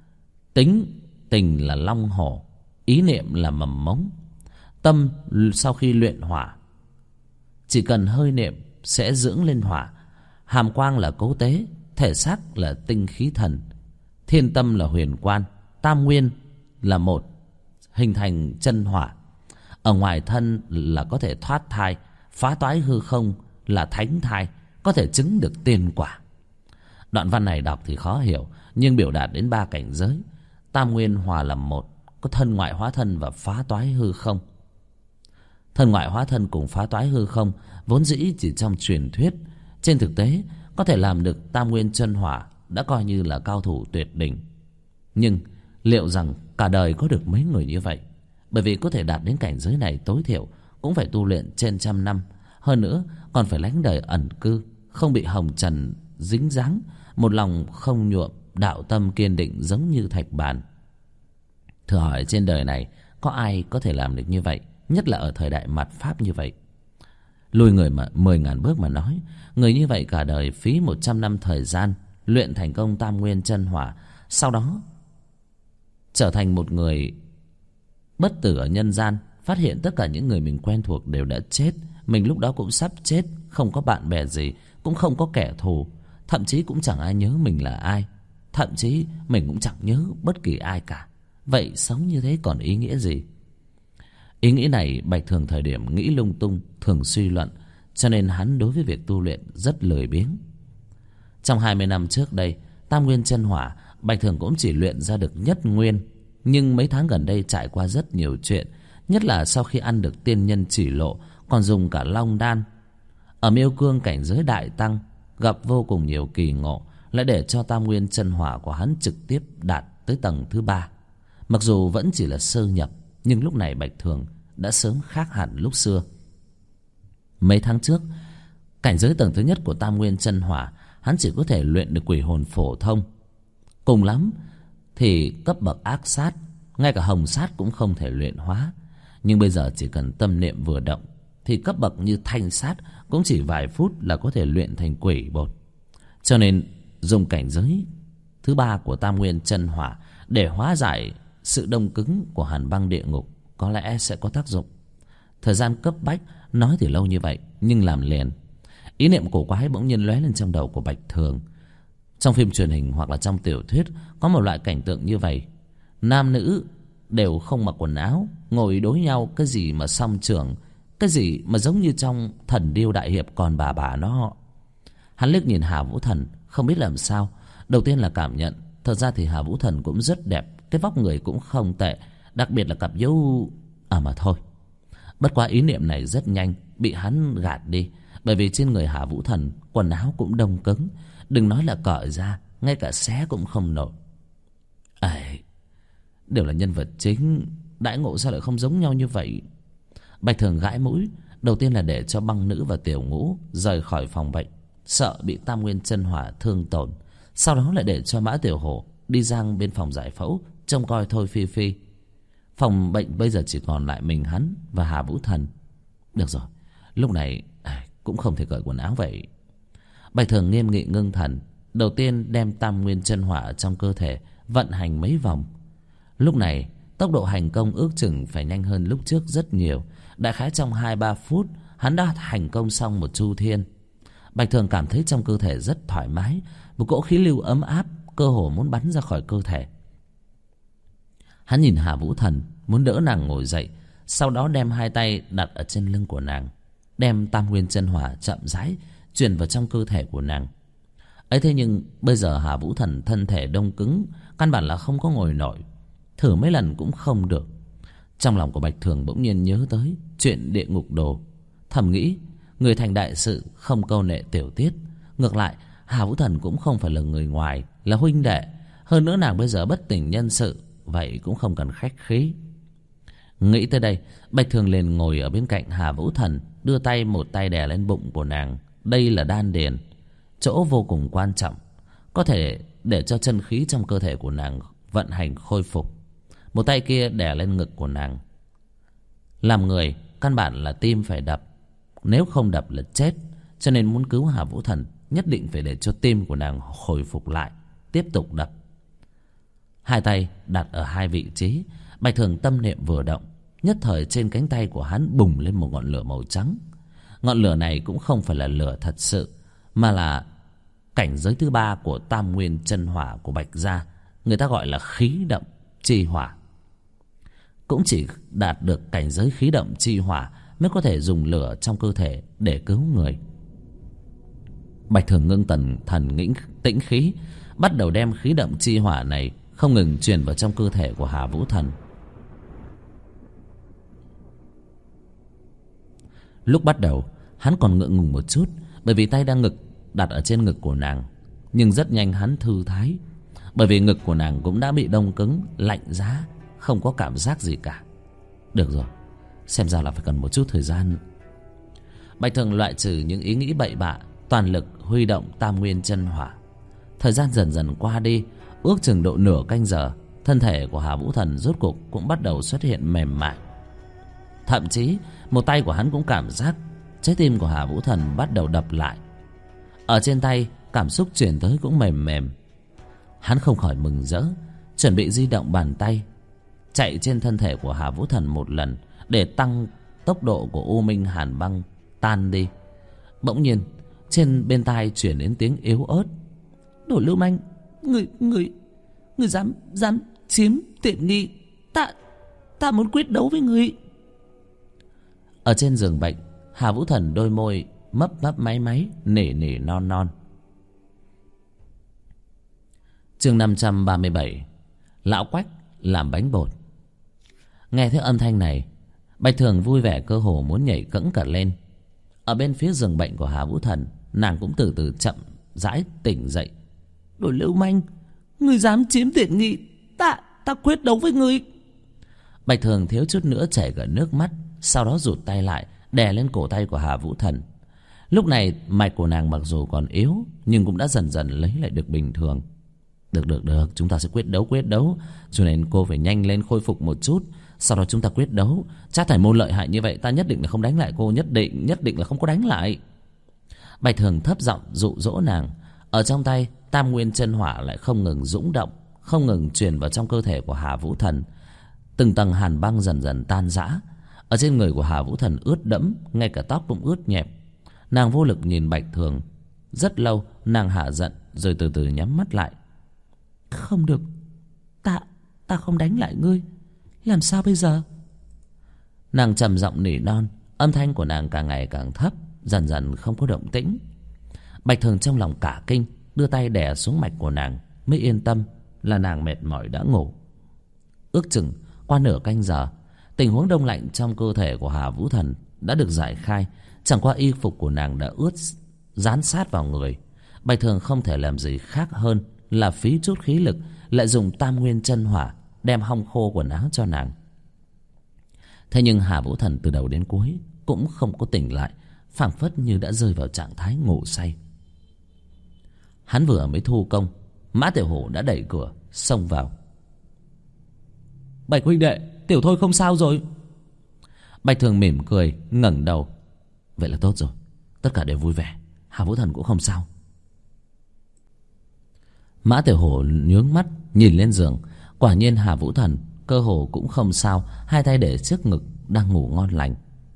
tính tình là long hổ, ý niệm là mầm mống. Tâm sau khi luyện hỏa, chỉ cần hơi niệm sẽ dưỡng lên hỏa. Hàm quang là cấu tế, thể xác là tinh khí thần, thiên tâm là huyền quan, tam nguyên là một, hình thành chân hỏa. Ở ngoài thân là có thể thoát thai, phá toái hư không là thánh thai, có thể chứng được tiên quả. Đoạn văn này đọc thì khó hiểu, nhưng biểu đạt đến ba cảnh giới. Tam nguyên hòa làm một, có thân ngoại hóa thân và phá toái hư không. Thân ngoại hóa thân cùng phá toái hư không vốn dĩ chỉ trong truyền thuyết. Trên thực tế, có thể làm được tam nguyên chân hỏa đã coi như là cao thủ tuyệt đỉnh. Nhưng liệu rằng cả đời có được mấy người như vậy? Bởi vì có thể đạt đến cảnh giới này tối thiểu cũng phải tu luyện trên 100 năm. Hơn nữa còn phải lánh đời ẩn cư, không bị hồng trần dính dáng, một lòng không nhuộm, đạo tâm kiên định giống như thạch bàn. Thử hỏi trên đời này có ai có thể làm được như vậy, nhất là ở thời đại mạt Pháp như vậy? Lùi người mà 10.000 bước mà nói, người như vậy cả đời phí 100 năm thời gian luyện thành công tam nguyên chân hỏa, sau đó trở thành một người bất tử ở nhân gian, phát hiện tất cả những người mình quen thuộc đều đã chết. Mình lúc đó cũng sắp chết, không có bạn bè gì, cũng không có kẻ thù, thậm chí cũng chẳng ai nhớ mình là ai, thậm chí mình cũng chẳng nhớ bất kỳ ai cả. Vậy sống như thế còn ý nghĩa gì? Ý nghĩ này Bạch Thường thời điểm nghĩ lung tung, thường suy luận, cho nên hắn đối với việc tu luyện rất lười biếng. Trong 20 năm trước đây, tam nguyên chân hỏa Bạch Thường cũng chỉ luyện ra được nhất nguyên. Nhưng mấy tháng gần đây trải qua rất nhiều chuyện, nhất là sau khi ăn được tiên nhân chỉ lộ, còn dùng cả long đan. Ở Miêu Cương cảnh giới đại tăng, gặp vô cùng nhiều kỳ ngộ, lại để cho tam nguyên chân hỏa của hắn trực tiếp đạt tới tầng thứ 3. Mặc dù vẫn chỉ là sơ nhập, nhưng lúc này Bạch Thường đã sớm khác hẳn lúc xưa. Mấy tháng trước, cảnh giới tầng thứ nhất của tam nguyên chân hỏa, hắn chỉ có thể luyện được quỷ hồn phổ thông. Cùng lắm thì cấp bậc ác sát, ngay cả hồng sát cũng không thể luyện hóa. Nhưng bây giờ chỉ cần tâm niệm vừa động, thì cấp bậc như thanh sát cũng chỉ vài phút là có thể luyện thành quỷ bột. Cho nên dùng cảnh giới thứ 3 của tam nguyên chân hỏa để hóa giải sự đông cứng của hàn băng địa ngục có lẽ sẽ có tác dụng. Thời gian cấp bách, nói thì lâu như vậy nhưng làm liền. Ý niệm cổ quái bỗng nhiên lóe lên trong đầu của Bạch Thường. Trong phim truyền hình hoặc là trong tiểu thuyết có một loại cảnh tượng như vậy. Nam nữ đều không mặc quần áo, ngồi đối nhau, cái gì mà song trưởng, cái gì mà giống như trong Thần Điêu Đại Hiệp. Còn bà nó. Hắn liếc nhìn Hà Vũ Thần, không biết làm sao. Đầu tiên là cảm nhận, thật ra thì Hà Vũ Thần cũng rất đẹp, cái vóc người cũng không tệ, đặc biệt là cặp dấu mà thôi. Bất quá ý niệm này rất nhanh bị hắn gạt đi, bởi vì trên người Hà Vũ Thần quần áo cũng đông cứng, đừng nói là cởi ra, ngay cả xé cũng không nổi. Đều là nhân vật chính, đãi ngộ sao lại không giống nhau như vậy? Bạch Thường gãi mũi. Đầu tiên là để cho Băng Nữ và Tiểu Ngũ rời khỏi phòng bệnh, sợ bị tam nguyên chân hỏa thương tổn. Sau đó lại để cho Mã Tiểu Hổ đi giang bên phòng giải phẫu trông coi Thôi Phi Phi. Phòng bệnh bây giờ chỉ còn lại mình hắn và Hà Vũ Thần. Được rồi, lúc này cũng không thể cởi quần áo vậy. Bạch Thường nghiêm nghị ngưng thần, đầu tiên đem tam nguyên chân hỏa trong cơ thể vận hành mấy vòng. Lúc này tốc độ hành công ước chừng phải nhanh hơn lúc trước rất nhiều, Đại khái trong 2-3 phút hắn đã thành công xong một chu thiên. Bạch Thường cảm thấy trong cơ thể rất thoải mái, một cỗ khí lưu ấm áp cơ hồ muốn bắn ra khỏi cơ thể. Hắn nhìn Hà Vũ Thần, muốn đỡ nàng ngồi dậy, sau đó đem hai tay đặt ở trên lưng của nàng, đem Tam Nguyên Chân Hỏa chậm rãi truyền vào trong cơ thể của nàng. Ấy thế nhưng bây giờ Hà Vũ Thần thân thể đông cứng, căn bản là không có ngồi nổi, thử mấy lần cũng không được. Trong lòng của Bạch Thường bỗng nhiên nhớ tới chuyện địa ngục đồ, thầm nghĩ người thành đại sự không câu nệ tiểu tiết. Ngược lại Hà Vũ Thần cũng không phải là người ngoài, là huynh đệ. Hơn nữa nàng bây giờ bất tỉnh nhân sự, vậy cũng không cần khách khí. Nghĩ tới đây, Bạch Thường liền ngồi ở bên cạnh Hà Vũ Thần, đưa tay một tay đè lên bụng của nàng. Đây là đan điền, chỗ vô cùng quan trọng, có thể để cho chân khí trong cơ thể của nàng vận hành khôi phục. Một tay kia đè lên ngực của nàng. Làm người căn bản là tim phải đập, nếu không đập là chết. Cho nên muốn cứu Hà Vũ Thần, nhất định phải để cho tim của nàng hồi phục lại, tiếp tục đập. Hai tay đặt ở hai vị trí, Bạch Thường tâm niệm vừa động, nhất thời trên cánh tay của hắn bùng lên một ngọn lửa màu trắng. Ngọn lửa này cũng không phải là lửa thật sự, mà là cảnh giới thứ 3 của Tam Nguyên Chân Hỏa của Bạch gia, người ta gọi là khí động chi hỏa. Cũng chỉ đạt được cảnh giới khí động chi hỏa mới có thể dùng lửa trong cơ thể để cứu người. Bạch Thường ngưng thần tĩnh khí, bắt đầu đem khí động chi hỏa này không ngừng truyền vào trong cơ thể của Hà Vũ Thần. Lúc bắt đầu hắn còn ngượng ngùng một chút, bởi vì tay đang đặt ở trên ngực của nàng. Nhưng rất nhanh hắn thư thái, bởi vì ngực của nàng cũng đã bị đông cứng, lạnh giá, không có cảm giác gì cả. Được rồi, xem ra là phải cần một chút thời gian. Bạch Thường loại trừ những ý nghĩ bậy bạ, toàn lực huy động Tam Nguyên Chân Hỏa. Thời gian dần dần qua đi, ước chừng độ nửa canh giờ, thân thể của Hà Vũ Thần rốt cuộc cũng bắt đầu xuất hiện mềm mại. Thậm chí một tay của hắn cũng cảm giác trái tim của Hà Vũ Thần bắt đầu đập lại. Ở trên tay cảm xúc chuyển tới cũng mềm mềm. Hắn không khỏi mừng rỡ, chuẩn bị di động bàn tay chạy trên thân thể của Hà Vũ Thần một lần, để tăng tốc độ của U Minh Hàn Băng tan đi. Bỗng nhiên trên bên tai chuyển đến tiếng yếu ớt: "Đồ lưu manh, người dám chiếm tiện nghi, ta muốn quyết đấu với người." Ở trên giường bệnh, Hà Vũ Thần đôi môi mấp mấp máy máy, nỉ nỉ non non. Chương 537: Lão Quách làm bánh bột. Nghe thấy âm thanh này, Bạch Thường vui vẻ cơ hồ muốn nhảy cẫng cả lên. Ở bên phía giường bệnh của Hà Vũ Thần, nàng cũng từ từ chậm rãi tỉnh dậy. "Đồ lưu manh, ngươi dám chiếm tiện nghi, ta quyết đấu với ngươi." Bạch Thường thiếu chút nữa chảy cả nước mắt, sau đó rụt tay lại, đè lên cổ tay của Hà Vũ Thần. Lúc này mạch của nàng mặc dù còn yếu, nhưng cũng đã dần dần lấy lại được bình thường. Được, chúng ta sẽ quyết đấu, cho nên cô phải nhanh lên khôi phục một chút, sau đó chúng ta quyết đấu. Trác Thải Môn lợi hại như vậy, ta nhất định là không đánh lại cô, nhất định là không có đánh lại. Bạch Thường thấp giọng dụ dỗ nàng. Ở trong tay, Tam Nguyên Chân Hỏa lại không ngừng dũng động, không ngừng truyền vào trong cơ thể của Hà Vũ Thần. Từng tầng hàn băng dần dần tan rã. Ở trên người của Hà Vũ Thần ướt đẫm, ngay cả tóc cũng ướt nhẹp. Nàng vô lực nhìn Bạch Thường. Rất lâu nàng hạ giận, rồi từ từ nhắm mắt lại. "Không được, ta không đánh lại ngươi, làm sao bây giờ?" Nàng trầm giọng nỉ non, âm thanh của nàng càng ngày càng thấp, dần dần không có động tĩnh. Bạch Thường trong lòng cả kinh, đưa tay đè xuống mạch của nàng, mới yên tâm là nàng mệt mỏi đã ngủ. Ước chừng qua nửa canh giờ, tình huống đông lạnh trong cơ thể của Hà Vũ Thần đã được giải khai. Chẳng qua y phục của nàng đã ướt dán sát vào người. Bạch Thường không thể làm gì khác hơn là phí chút khí lực, lại dùng Tam Nguyên Chân Hỏa đem hong khô quần áo cho nàng. Thế nhưng Hà Vũ Thần từ đầu đến cuối cũng không có tỉnh lại, phảng phất như đã rơi vào trạng thái ngủ say. Hắn vừa mới thu công, Mã Tiểu Hổ đã đẩy cửa xông vào. "Bạch huynh đệ, Tiểu Thôi không sao rồi?" Bạch Thường mỉm cười ngẩng đầu. "Vậy là tốt rồi, tất cả đều vui vẻ, Hà Vũ Thần cũng không sao." Mã Tiểu Hổ nhướng mắt nhìn lên giường, quả nhiên Hà Vũ Thần cơ hồ cũng không sao, hai tay để trước ngực đang ngủ ngon lành.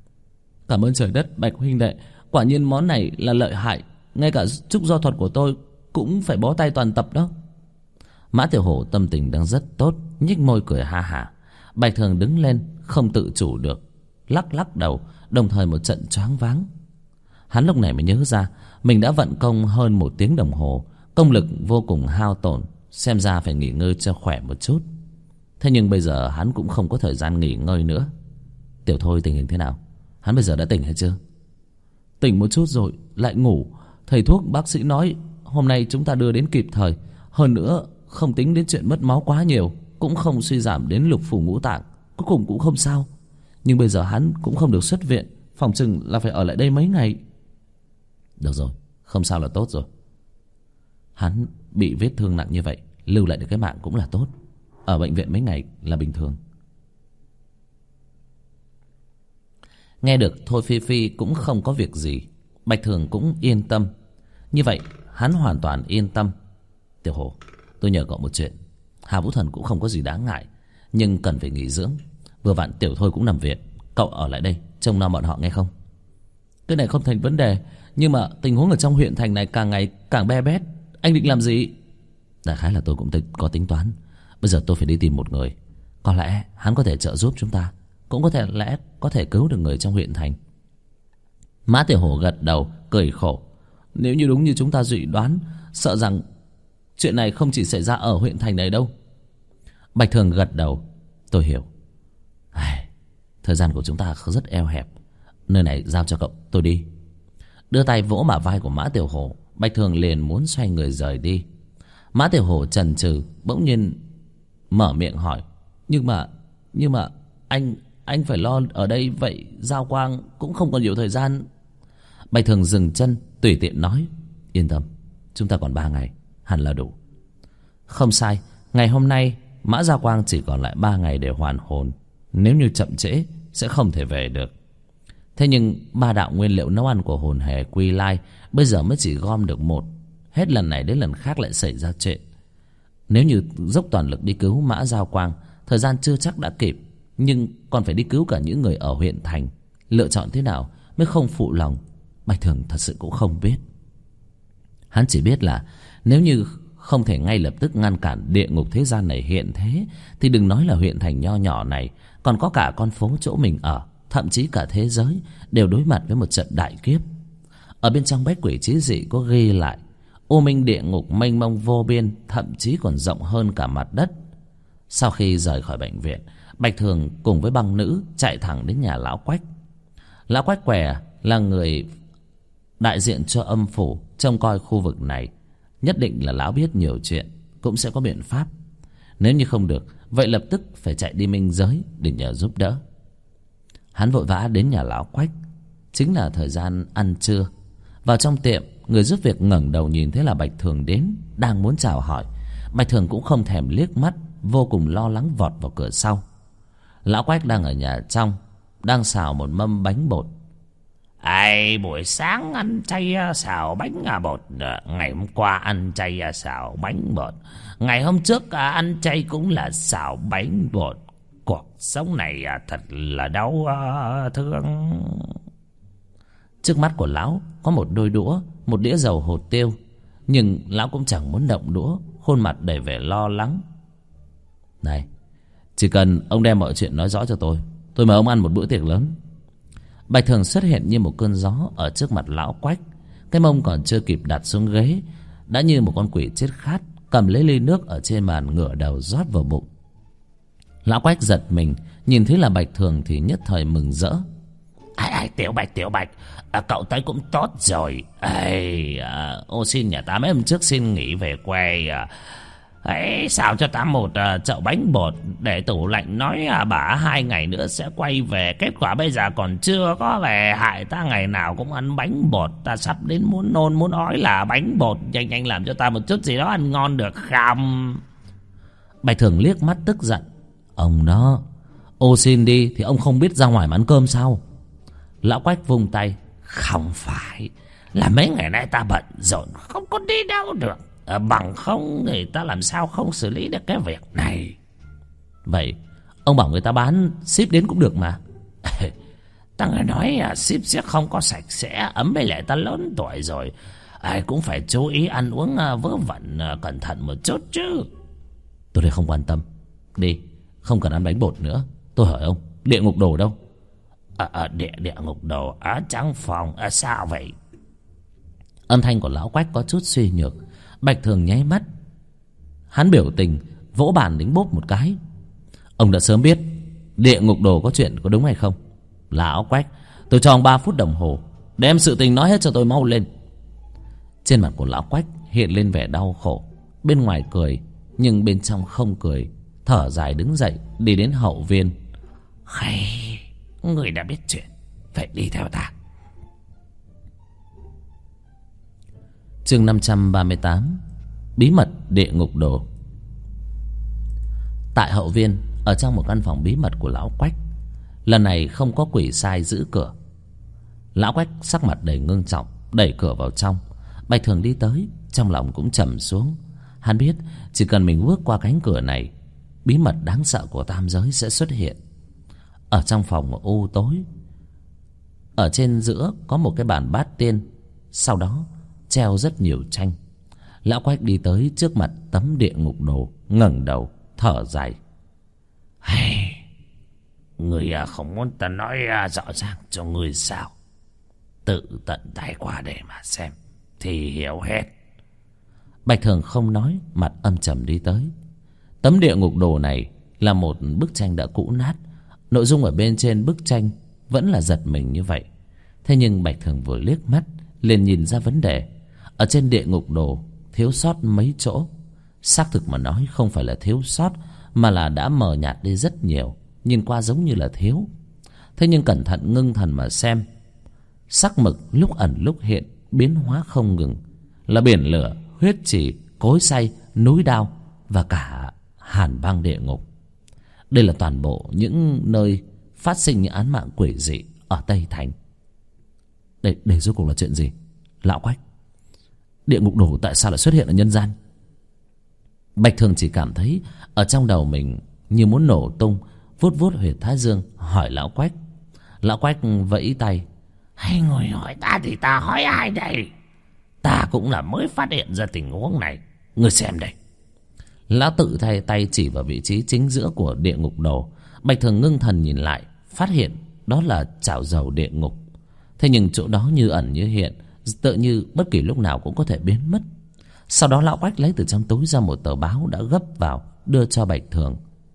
Cảm ơn trời đất, Bạch huynh đệ. Quả nhiên món này là lợi hại. Ngay cả trúc do thuật của tôi cũng phải bó tay toàn tập đó. Mã Tiểu Hổ tâm tình đang rất tốt, nhếch môi cười ha hả. Bạch Thường đứng lên không tự chủ được, lắc lắc đầu, đồng thời một trận choáng váng. Hắn lúc này mới nhớ ra mình đã vận công hơn 1 tiếng đồng hồ, công lực vô cùng hao tổn, xem ra phải nghỉ ngơi cho khỏe một chút. Thế nhưng bây giờ hắn cũng không có thời gian nghỉ ngơi nữa. Tiểu Thôi tình hình thế nào? Hắn bây giờ đã tỉnh hay chưa? Tỉnh một chút rồi, lại ngủ. Thầy thuốc bác sĩ nói hôm nay chúng ta đưa đến kịp thời. Hơn nữa không tính đến chuyện mất máu quá nhiều, cũng không suy giảm đến lục phủ ngũ tạng, cuối cùng cũng không sao. Nhưng bây giờ hắn cũng không được xuất viện, phòng chừng là phải ở lại đây mấy ngày. Được rồi, không sao là tốt rồi. Hắn bị vết thương nặng như vậy, lưu lại được cái mạng cũng là tốt. Ở bệnh viện mấy ngày là bình thường. Nghe được Thôi Phi Phi cũng không có việc gì, Bạch Thường cũng yên tâm. Như vậy hắn hoàn toàn yên tâm. Tiểu Hổ, tôi nhờ cậu một chuyện. Hà Vũ Thần cũng không có gì đáng ngại, nhưng cần phải nghỉ dưỡng. Vừa vặn Tiểu Thôi cũng nằm viện, cậu ở lại đây trông nom bọn họ nghe không? Cái này không thành vấn đề, nhưng mà tình huống ở trong huyện thành này càng ngày càng be bét. Anh định làm gì? Đại khái là tôi cũng có tính toán. Bây giờ tôi phải đi tìm một người. Có lẽ hắn có thể trợ giúp chúng ta, cũng có thể cứu được người trong huyện thành. Mã Tiểu Hổ gật đầu cười khổ. Nếu như đúng như chúng ta dự đoán, sợ rằng chuyện này không chỉ xảy ra ở huyện thành này đâu. Bạch Thường gật đầu. Tôi hiểu. Thời gian của chúng ta rất eo hẹp, nơi này giao cho cậu, tôi đi. Đưa tay vỗ bả vai của Mã Tiểu Hổ, Bạch Thường liền muốn xoay người rời đi. Mã Tiểu Hổ chần chừ, bỗng nhiên mở miệng hỏi. Nhưng mà anh phải lo ở đây, vậy Giao Quang cũng không còn nhiều thời gian. Bạch Thường dừng chân, tùy tiện nói. Yên tâm, chúng ta còn 3 ngày, hẳn là đủ. Không sai, ngày hôm nay Mã Giao Quang chỉ còn lại 3 ngày để hoàn hồn. Nếu như chậm trễ sẽ không thể về được. Thế nhưng 3 đạo nguyên liệu nấu ăn của hồn hề Quy Lai bây giờ mới chỉ gom được 1. Hết lần này đến lần khác lại xảy ra chuyện. Nếu như dốc toàn lực đi cứu Mã Giao Quang, thời gian chưa chắc đã kịp, nhưng còn phải đi cứu cả những người ở huyện thành. Lựa chọn thế nào mới không phụ lòng, Bạch Thường thật sự cũng không biết. Hắn chỉ biết là nếu như không thể ngay lập tức ngăn cản địa ngục thế gian này hiện thế, thì đừng nói là huyện thành nho nhỏ này, còn có cả con phố chỗ mình ở, thậm chí cả thế giới đều đối mặt với một trận đại kiếp. Ở bên trong Bách Quỷ Chí Dị có ghi lại, u minh địa ngục mênh mông vô biên, thậm chí còn rộng hơn cả mặt đất. Sau khi rời khỏi bệnh viện, Bạch Thường cùng với băng nữ chạy thẳng đến nhà lão Quách. Lão Quách Què là người đại diện cho âm phủ trông coi khu vực này. Nhất định là lão biết nhiều chuyện, cũng sẽ có biện pháp. Nếu như không được, vậy lập tức phải chạy đi minh giới để nhờ giúp đỡ. Hắn vội vã đến nhà lão Quách. Chính là thời gian ăn trưa. Vào trong tiệm, người giúp việc ngẩng đầu nhìn thấy là Bạch Thường đến, đang muốn chào hỏi. Bạch Thường cũng không thèm liếc mắt, vô cùng lo lắng vọt vào cửa sau. Lão Quách đang ở nhà trong, đang xào một mâm bánh bột. Buổi sáng ăn chay xào bánh bột, ngày hôm qua ăn chay xào bánh bột, ngày hôm trước ăn chay cũng là xào bánh bột. Cuộc sống này thật là đau thương. Trước mắt của lão có một đôi đũa, một đĩa dầu hột tiêu, nhưng lão cũng chẳng muốn động đũa, khuôn mặt đầy vẻ lo lắng. Này, chỉ cần ông đem mọi chuyện nói rõ cho tôi mời ông ăn một bữa tiệc lớn. Bạch Thường xuất hiện như một cơn gió ở trước mặt lão Quách. Cái mông còn chưa kịp đặt xuống ghế, đã như một con quỷ chết khát, cầm lấy ly nước ở trên bàn, ngửa đầu rót vào bụng. Lão Quách giật mình, nhìn thấy là Bạch Thường thì nhất thời mừng rỡ. Tiểu Bạch, cậu tới cũng tốt rồi. Ô xin nhà ta mấy hôm trước xin nghỉ về quê. Xào cho ta một chậu bánh bột để tủ lạnh, nói bà 2 ngày nữa sẽ quay về. Kết quả bây giờ còn chưa có về, hại ta ngày nào cũng ăn bánh bột. Ta sắp đến muốn nôn muốn ói là bánh bột. Nhanh làm cho ta một chút gì đó ăn ngon được không? Bạch Thường liếc mắt tức giận. Ông đó, ô xin đi thì ông không biết ra ngoài mà ăn cơm sao? Lão Quách vung tay. Không phải là mấy ngày nay ta bận rộn, không có đi đâu được. Bằng không thì ta làm sao không xử lý được cái việc này. Vậy ông bảo người ta bán ship đến cũng được mà. Ta nghe nói ship sẽ không có sạch sẽ. Ấm với lại ta lớn tuổi rồi, ai cũng phải chú ý ăn uống vớ vẩn, cẩn thận một chút chứ. Tôi đây không quan tâm. Đi, không cần ăn bánh bột nữa. Tôi hỏi ông, địa ngục đồ đâu? Địa ngục đồ ở trong phòng. Sao vậy? Âm thanh của lão Quách có chút suy nhược. Bạch Thường nháy mắt. Hắn biểu tình vỗ bàn đánh bốp một cái. Ông đã sớm biết địa ngục đồ có chuyện, có đúng hay không? Lão Quách, tôi cho ông 3 phút đồng hồ, đem sự tình nói hết cho tôi mau lên. Trên mặt của lão Quách hiện lên vẻ đau khổ. Bên ngoài cười, nhưng bên trong không cười. Thở dài đứng dậy, đi đến hậu viên. Hay, người đã biết chuyện, vậy đi theo ta. Chương 538. Bí mật địa ngục đồ. Tại hậu viên, ở trong một căn phòng bí mật của lão Quách, lần này không có quỷ sai giữ cửa. Lão Quách sắc mặt đầy ngưng trọng, đẩy cửa vào trong. Bạch Thường đi tới, trong lòng cũng trầm xuống. Hắn biết chỉ cần mình bước qua cánh cửa này, bí mật đáng sợ của tam giới sẽ xuất hiện. Ở trong phòng u tối, ở trên giữa có một cái bàn bát tiên, sau đó treo rất nhiều tranh. Lão Quách đi tới trước mặt tấm địa ngục đồ, ngẩng đầu thở dài. Người không muốn ta nói rõ ràng cho người sao? Tự tận tay qua để mà xem thì hiểu hết. Bạch Thường không nói, mặt âm trầm đi tới. Tấm địa ngục đồ này là một bức tranh đã cũ nát. Nội dung ở bên trên bức tranh vẫn là giật mình như vậy. Thế nhưng Bạch Thường vừa liếc mắt liền nhìn ra vấn đề. Ở trên địa ngục đồ thiếu sót mấy chỗ. Xác thực mà nói không phải là thiếu sót, mà là đã mờ nhạt đi rất nhiều, nhìn qua giống như là thiếu. Thế nhưng cẩn thận ngưng thần mà xem, sắc mực lúc ẩn lúc hiện, biến hóa không ngừng, là biển lửa, huyết trì, cối xay, núi đao và cả hàn băng địa ngục. Đây là toàn bộ những nơi phát sinh những án mạng quỷ dị ở Tây Thành. Đây rốt cuộc là chuyện gì? Lão Quách, địa ngục đồ tại sao lại xuất hiện ở nhân gian? Bạch Thường chỉ cảm thấy ở trong đầu mình như muốn nổ tung, vuốt vuốt huyệt thái dương, hỏi lão Quách. Lão Quách vẫy tay. Hay người hỏi ta thì ta hỏi ai đây? Ta cũng là mới phát hiện ra tình huống này. Người xem đây. Lão tự thay tay chỉ vào vị trí chính giữa của địa ngục đồ. Bạch Thường ngưng thần nhìn lại, phát hiện đó là chảo dầu địa ngục. Thế nhưng chỗ đó như ẩn như hiện, tựa như bất kỳ lúc nào cũng có thể biến mất. Sau đó lão Quách lấy từ trong túi ra một tờ báo đã gấp vào, đưa cho Bạch Thường.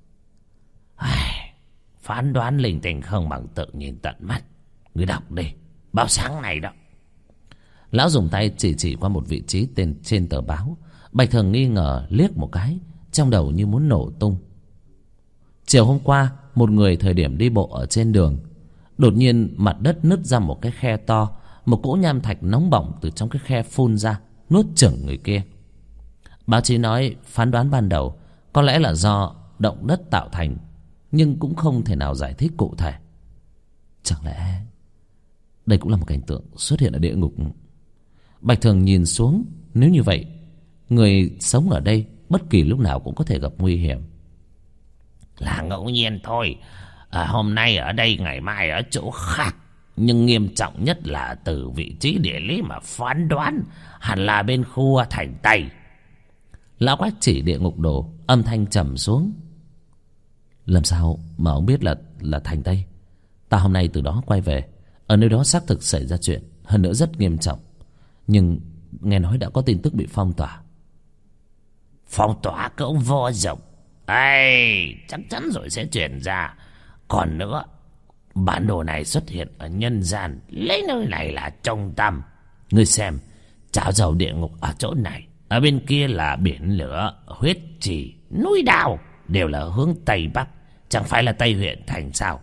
Phán đoán linh tinh không bằng tự nhìn tận mắt. Người đọc đi, báo sáng này đó. Lão dùng tay chỉ qua một vị trí tên trên tờ báo. Bạch Thường nghi ngờ liếc một cái, trong đầu như muốn nổ tung. Chiều hôm qua, một người thời điểm đi bộ ở trên đường, đột nhiên mặt đất nứt ra một cái khe to. Một cỗ nham thạch nóng bỏng từ trong cái khe phun ra, nuốt chửng người kia. Báo chí nói phán đoán ban đầu có lẽ là do động đất tạo thành, nhưng cũng không thể nào giải thích cụ thể. Chẳng lẽ đây cũng là một cảnh tượng xuất hiện ở địa ngục? Bạch Thường nhìn xuống, nếu như vậy, người sống ở đây bất kỳ lúc nào cũng có thể gặp nguy hiểm. Là ngẫu nhiên thôi. Hôm nay ở đây, ngày mai ở chỗ khác. Nhưng nghiêm trọng nhất là từ vị trí địa lý mà phán đoán hẳn là bên khu thành Tây. Lão Quách chỉ địa ngục đồ, âm thanh trầm xuống. Làm sao mà ông biết là thành Tây? Ta hôm nay từ đó quay về, ở nơi đó xác thực xảy ra chuyện, hơn nữa rất nghiêm trọng. Nhưng nghe nói đã có tin tức bị phong tỏa. Phong tỏa cũng vô dụng. Chắc chắn rồi sẽ truyền ra. Còn nữa, bản đồ này xuất hiện ở nhân gian, lấy nơi này là trung tâm. Ngươi xem, chảo dầu địa ngục ở chỗ này, ở bên kia là biển lửa, huyết trì, núi đao, đều là hướng Tây Bắc. Chẳng phải là Tây huyện thành sao?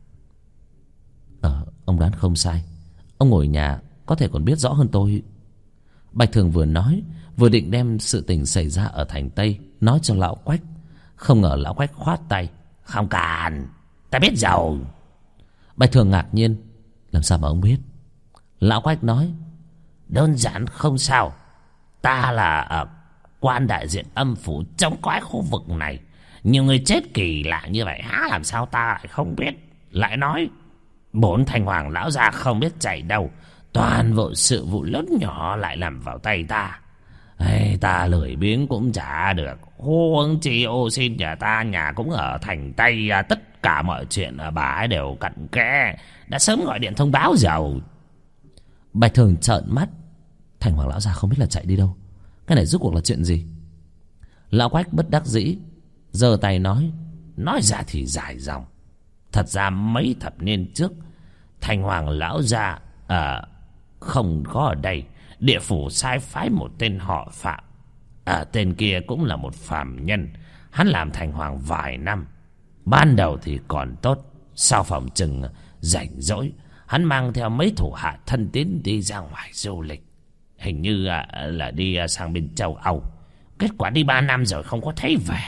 Ông đoán không sai. Ông ngồi nhà có thể còn biết rõ hơn tôi. Bạch Thường vừa nói, vừa định đem sự tình xảy ra ở thành Tây nói cho lão Quách. Không ngờ lão Quách khoát tay. Không cần, ta biết rồi. Bạch Thường ngạc nhiên. Làm sao mà ông biết? Lão Quách nói. Đơn giản không sao. Ta là ở quan đại diện âm phủ trong cái khu vực này. Nhiều người chết kỳ lạ như vậy, há làm sao ta lại không biết? Lại nói, Bốn Thành Hoàng lão già không biết chạy đâu, toàn bộ sự vụ lớn nhỏ lại làm vào tay ta. Ta lười biếng cũng chả được, huống chi ô xin nhà ta, nhà cũng ở thành Tây, tất cả mọi chuyện bà ấy đều cặn kẽ, đã sớm gọi điện thông báo rồi. Bạch Thường trợn mắt. Thành Hoàng lão già không biết là chạy đi đâu, cái này rốt cuộc là chuyện gì? Lão Quách bất đắc dĩ giơ tay nói ra thì dài dòng. Thật ra mấy thập niên trước, Thành Hoàng lão gia không có ở đây, địa phủ sai phái một tên họ Phạm. Tên kia cũng là một phàm nhân. Hắn làm thành hoàng vài năm. Ban đầu thì còn tốt, sau phòng chừng rảnh rỗi, hắn mang theo mấy thủ hạ thân tín đi ra ngoài du lịch. Hình như là đi sang bên châu Âu. Kết quả đi 3 năm rồi không có thấy về.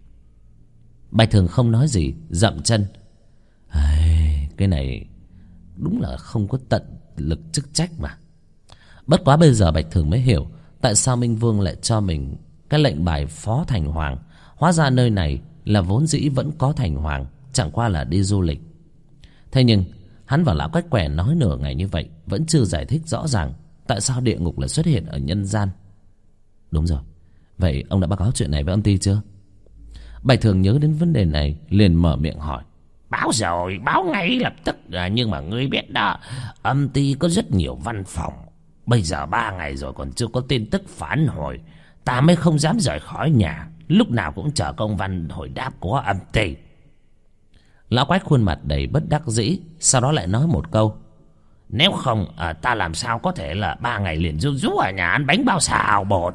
Bạch Thường không nói gì, dậm chân. Cái này đúng là không có tận lực chức trách mà. Bất quá bây giờ Bạch Thường mới hiểu tại sao Minh Vương lại cho mình cái lệnh bài phó thành hoàng. Hóa ra nơi này là vốn dĩ vẫn có thành hoàng, chẳng qua là đi du lịch. Thế nhưng hắn và lão Quách Quẻ nói nửa ngày như vậy vẫn chưa giải thích rõ ràng tại sao địa ngục lại xuất hiện ở nhân gian. Đúng rồi, vậy ông đã báo cáo chuyện này với âm ty chưa? Bạch Thường nhớ đến vấn đề này liền mở miệng hỏi. Báo rồi, báo ngay lập tức. Nhưng mà ngươi biết đó, âm ty có rất nhiều văn phòng. Bây giờ 3 ngày rồi còn chưa có tin tức phản hồi, ta mới không dám rời khỏi nhà, lúc nào cũng chờ công văn hồi đáp của âm ty. Lão Quách khuôn mặt đầy bất đắc dĩ, sau đó lại nói một câu. Nếu không ta làm sao có thể là 3 ngày liền ru rú ở nhà ăn bánh bao xào bột.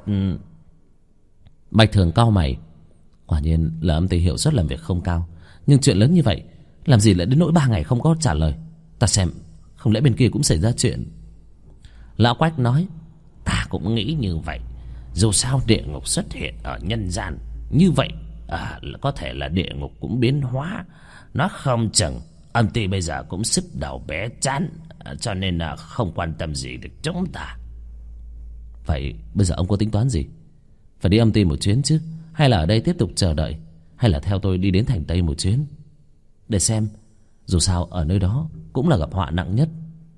Bạch Thường cau mày. Quả nhiên là âm ty hiệu suất làm việc không cao, nhưng chuyện lớn như vậy làm gì lại đến nỗi 3 ngày không có trả lời. Ta xem không lẽ bên kia cũng xảy ra chuyện. Lão Quách nói. Ta cũng nghĩ như vậy. Dù sao địa ngục xuất hiện ở nhân gian, như vậy có thể là địa ngục cũng biến hóa. Nó không chừng âm ty bây giờ cũng sức đầu bé chán, cho nên là không quan tâm gì được chúng ta. Vậy bây giờ ông có tính toán gì? Phải đi âm ty một chuyến chứ, hay là ở đây tiếp tục chờ đợi, hay là theo tôi đi đến thành Tây một chuyến để xem. Dù sao ở nơi đó cũng là gặp họa nặng nhất.